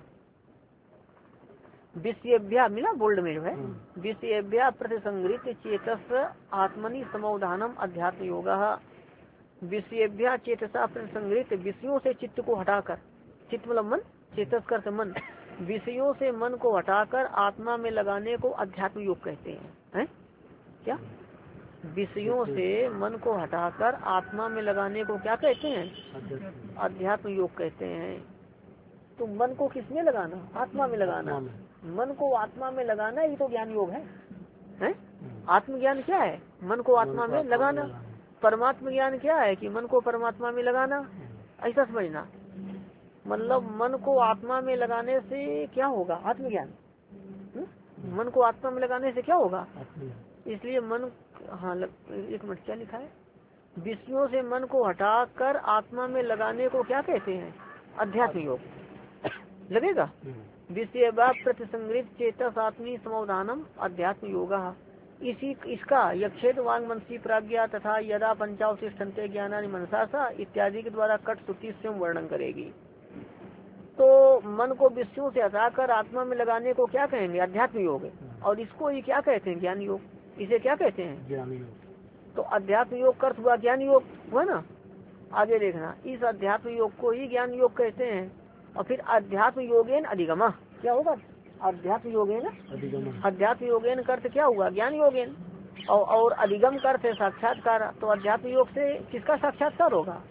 विषयभ्या मिला बोल्ड में जो है, विषयभ्या प्रतिसंग्रित चेतस आत्मनि समोधानम अध्यात्म योगा। विषयभ्या चेतसा प्रतिसंग्रित, विषयों से चित्त को हटाकर, चित्त मतलब मन, चेतस कर मन, विषयों से मन को हटाकर आत्मा में लगाने को अध्यात्म योग कहते हैं, हैं? क्या विषयों से मन को हटाकर आत्मा में लगाने को क्या कहते हैं, अध्यात्म योग कहते हैं। तो मन को किसमें लगाना, आत्मा में लगाना, मन को आत्मा में लगाना ही तो ज्ञान योग है, हैं? आत्मज्ञान क्या है, मन को आत्मा में लगाना। परमात्म ज्ञान क्या है कि मन को परमात्मा में लगाना, ऐसा समझना। मतलब मन को आत्मा में लगाने से क्या होगा, आत्मज्ञान। मन को आत्मा में लगाने से क्या होगा, इसलिए मन, हाँ एक मिनट क्या लिखा है, विषयों से मन को हटाकर आत्मा में लगाने को क्या कहते हैं, अध्यात्म योग लगेगा। विषय प्रतिसंग्रित चेतस आत्मी समाधानम अध्यात्म योगा। इसी इसका यक्षेद वांग मनसी प्राज्ञा तथा यदा पंचावशिष्ठन्ते ज्ञानानि मनसा सा इत्यादि के द्वारा कट श्रुति स्वयं वर्णन करेगी। तो मन को विषयों से हटाकर आत्मा में लगाने को क्या कहेंगे, अध्यात्म योग। और इसको ही क्या कहते हैं, ज्ञान योग। इसे क्या कहते हैं, ज्ञान योग। तो अध्यात्म योग का अर्थ हुआ ज्ञान योग हुआ ना। आगे देखना, इस अध्यात्म योग को ही ज्ञान योग कहते हैं। और फिर अध्यात्म योगेन अधिगमा क्या होगा, अध्यात्म योगेन अध्यात्म योगेन का अर्थ क्या हुआ, ज्ञान योगेन। और, और अधिगम का अर्थ है साक्षात्कार। तो अध्यात्म योग से किसका साक्षात्कार होगा,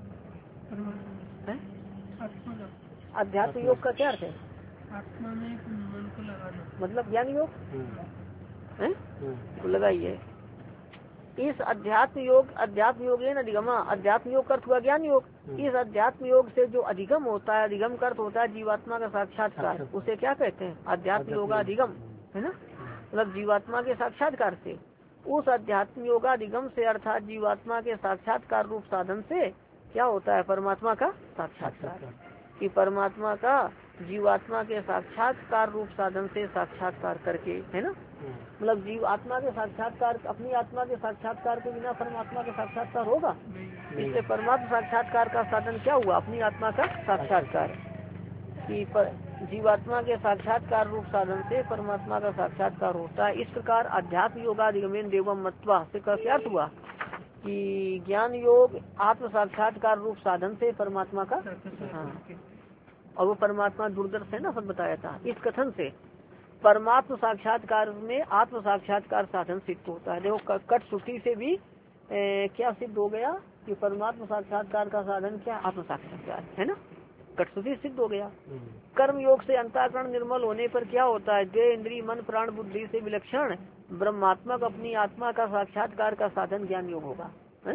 अध्यात्म योग का क्या अर्थ है, आत्मा में मन को लगाना, मतलब ज्ञान योग है। तो लगाइए, इस अध्यात्म योग, अध्यात्म योगेन अधिगमा, अध्यात्म योग का अर्थ हुआ ज्ञान योग। इस अध्यात्म योग से जो अधिगम होता है, अधिगम का अर्थ होता है जीवात्मा का साक्षात्कार, उसे क्या कहते हैं, अध्यात्म योगाधिगम, है ना। मतलब जीवात्मा के साक्षात्कार से, उस अध्यात्म योगाधिगम से अर्थात जीवात्मा के साक्षात्कार रूप साधन से क्या होता है, परमात्मा का साक्षात्कार। कि परमात्मा का जीवात्मा के साक्षात्कार रूप साधन से साक्षात्कार करके, है ना। मतलब जीव आत्मा के साक्षात्कार, अपनी आत्मा के साक्षात्कार के बिना परमात्मा का साक्षात्कार होगा। इसलिए परमात्मा साक्षात्कार का साधन क्या हुआ, अपनी आत्मा का साक्षात्कार। कि जीवात्मा के साक्षात्कार रूप साधन से परमात्मा का साक्षात्कार होता है। इस प्रकार अध्यात्म योगाधिगमेन देवम मत्वा से का क्या अर्थ हुआ कि ज्ञान योग आत्म साक्षात्कार रूप साधन से परमात्मा का, हाँ, और वो परमात्मा दुर्दर्श है ना, सब बताया था। इस कथन से परमात्म साक्षात्कार में आत्म साक्षात्कार साधन सिद्ध होता है। देखो कट श्रुति से भी ए, क्या सिद्ध हो गया कि परमात्म साक्षात्कार का साधन क्या, आत्म साक्षात्कार, है ना। कट श्रुति सिद्ध हो गया। कर्म योग से अंतःकरण निर्मल होने पर क्या होता है, देह इंद्रिय मन प्राण बुद्धि से विलक्षण ब्रह्मात्मक अपनी आत्मा का साक्षात्कार का साधन ज्ञान योग होगा, है?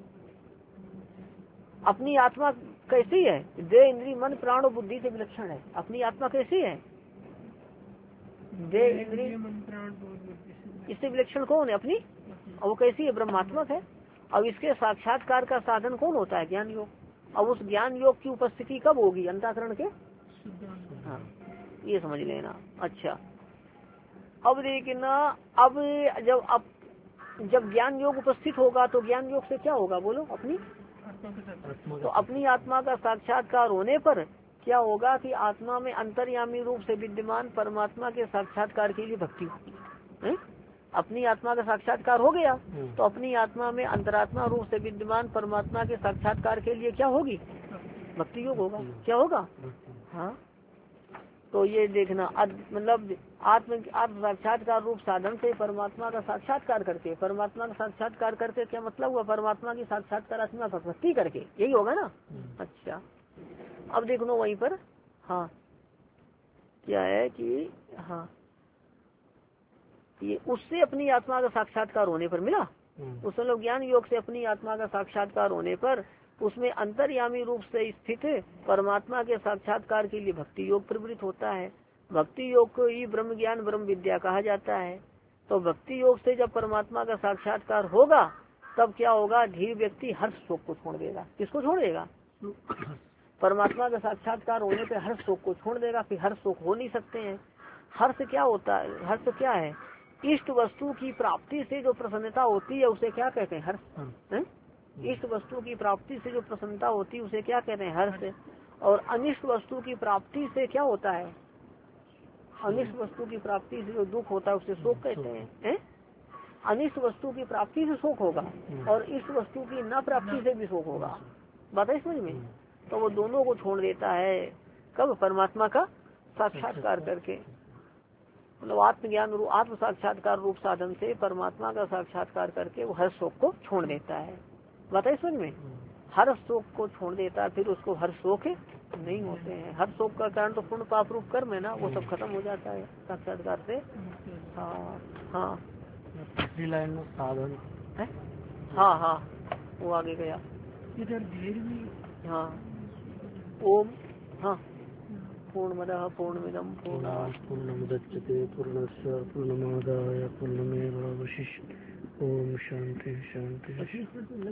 अपनी आत्मा कैसी है, देह इंद्रिय मन प्राण और बुद्धि से विलक्षण है। अपनी आत्मा कैसी है, देह इंद्रिय मन प्राण बुद्धि, इससे विलक्षण कौन है, अपनी। और वो कैसी है, ब्रह्मात्मक है। और इसके साक्षात्कार का साधन कौन होता है, ज्ञान योग। और उस ज्ञान योग की उपस्थिति कब होगी, अंतःकरण के, हाँ, ये समझ लेना। अच्छा, अब देखना, अब जब अब जब ज्ञान योग उपस्थित होगा तो ज्ञान योग से क्या होगा, बोलो, अपनी तो अपनी आत्मा का साक्षात्कार होने पर क्या होगा कि आत्मा में अंतर्यामी रूप से विद्यमान परमात्मा के साक्षात्कार के लिए भक्ति होगी। अपनी आत्मा का साक्षात्कार हो गया तो अपनी आत्मा में अंतरात्मा रूप से विद्यमान परमात्मा के साक्षात्कार के लिए क्या होगी, भक्ति योग होगा। क्या होगा, हाँ। तो ये देखना अद- मतलब आत्म आत्म साक्षात्कार रूप साधन से परमात्मा का साक्षात्कार करके, परमात्मा का साक्षात्कार करके क्या मतलब हुआ, परमात्मा की साक्षात्कार आत्मा भक्ति करके, यही होगा ना। अच्छा अब देख लो वहीं पर, हाँ क्या है कि हाँ ये उससे अपनी आत्मा का साक्षात्कार होने पर मिला, उस लोग ज्ञान योग से अपनी आत्मा का साक्षात्कार होने पर उसमें अंतर्यामी रूप से स्थित परमात्मा के साक्षात्कार के लिए भक्ति योग प्रवृत्त होता है। भक्ति योग को ही ब्रह्म ज्ञान ब्रह्म विद्या कहा जाता है। तो भक्ति योग से जब परमात्मा का साक्षात्कार होगा तब क्या होगा, धीर व्यक्ति हर्ष शोक को छोड़ देगा। किसको छोड़ देगा, परमात्मा का साक्षात्कार होने पर हर्ष शोक को छोड़ देगा। फिर हर्ष शोक हो नहीं सकते हैं। हर्ष क्या होता है, हर्ष क्या है, इष्ट वस्तु की प्राप्ति से जो प्रसन्नता होती है उसे क्या कहते हैं, हर्ष है? इष्ट वस्तु की प्राप्ति से जो प्रसन्नता होती है उसे क्या कहते हैं, हर्ष। और अनिष्ट वस्तु की प्राप्ति से क्या होता है, अनिष्ट वस्तु की प्राप्ति से जो दुख होता है उसे शोक कहते हैं, है? अनिष्ट वस्तु की प्राप्ति से शोक होगा और इष्ट वस्तु की न प्राप्ति से भी शोक होगा। बात है समझ में। तो वो दोनों को छोड़ देता है, कब, परमात्मा का साक्षात्कार करके। मतलब आत्मज्ञान रूप आत्म साक्षात्कार रूप साधन से परमात्मा का साक्षात्कार करके वो हर शोक को छोड़ देता है। बताइए समझ में, हर शोक को छोड़ देता है, फिर उसको हर शोक नहीं होते हैं। हर शोक का कारण तो पूर्ण पाप रूप कर्म है ना, वो सब खत्म हो जाता है साक्षात्कार से। हाँ हाँ तीसरी लाइन में साधन है, हाँ हाँ वो आगे गया इधर धीर भी। हाँ ओम, हाँ पूर्णमदः पूर्णमिदं पूर्णात् पूर्णमुदच्यते पूर्णस्य पूर्णमादाय पूर्णमेवावशिष्यते। ओम शांति शांति।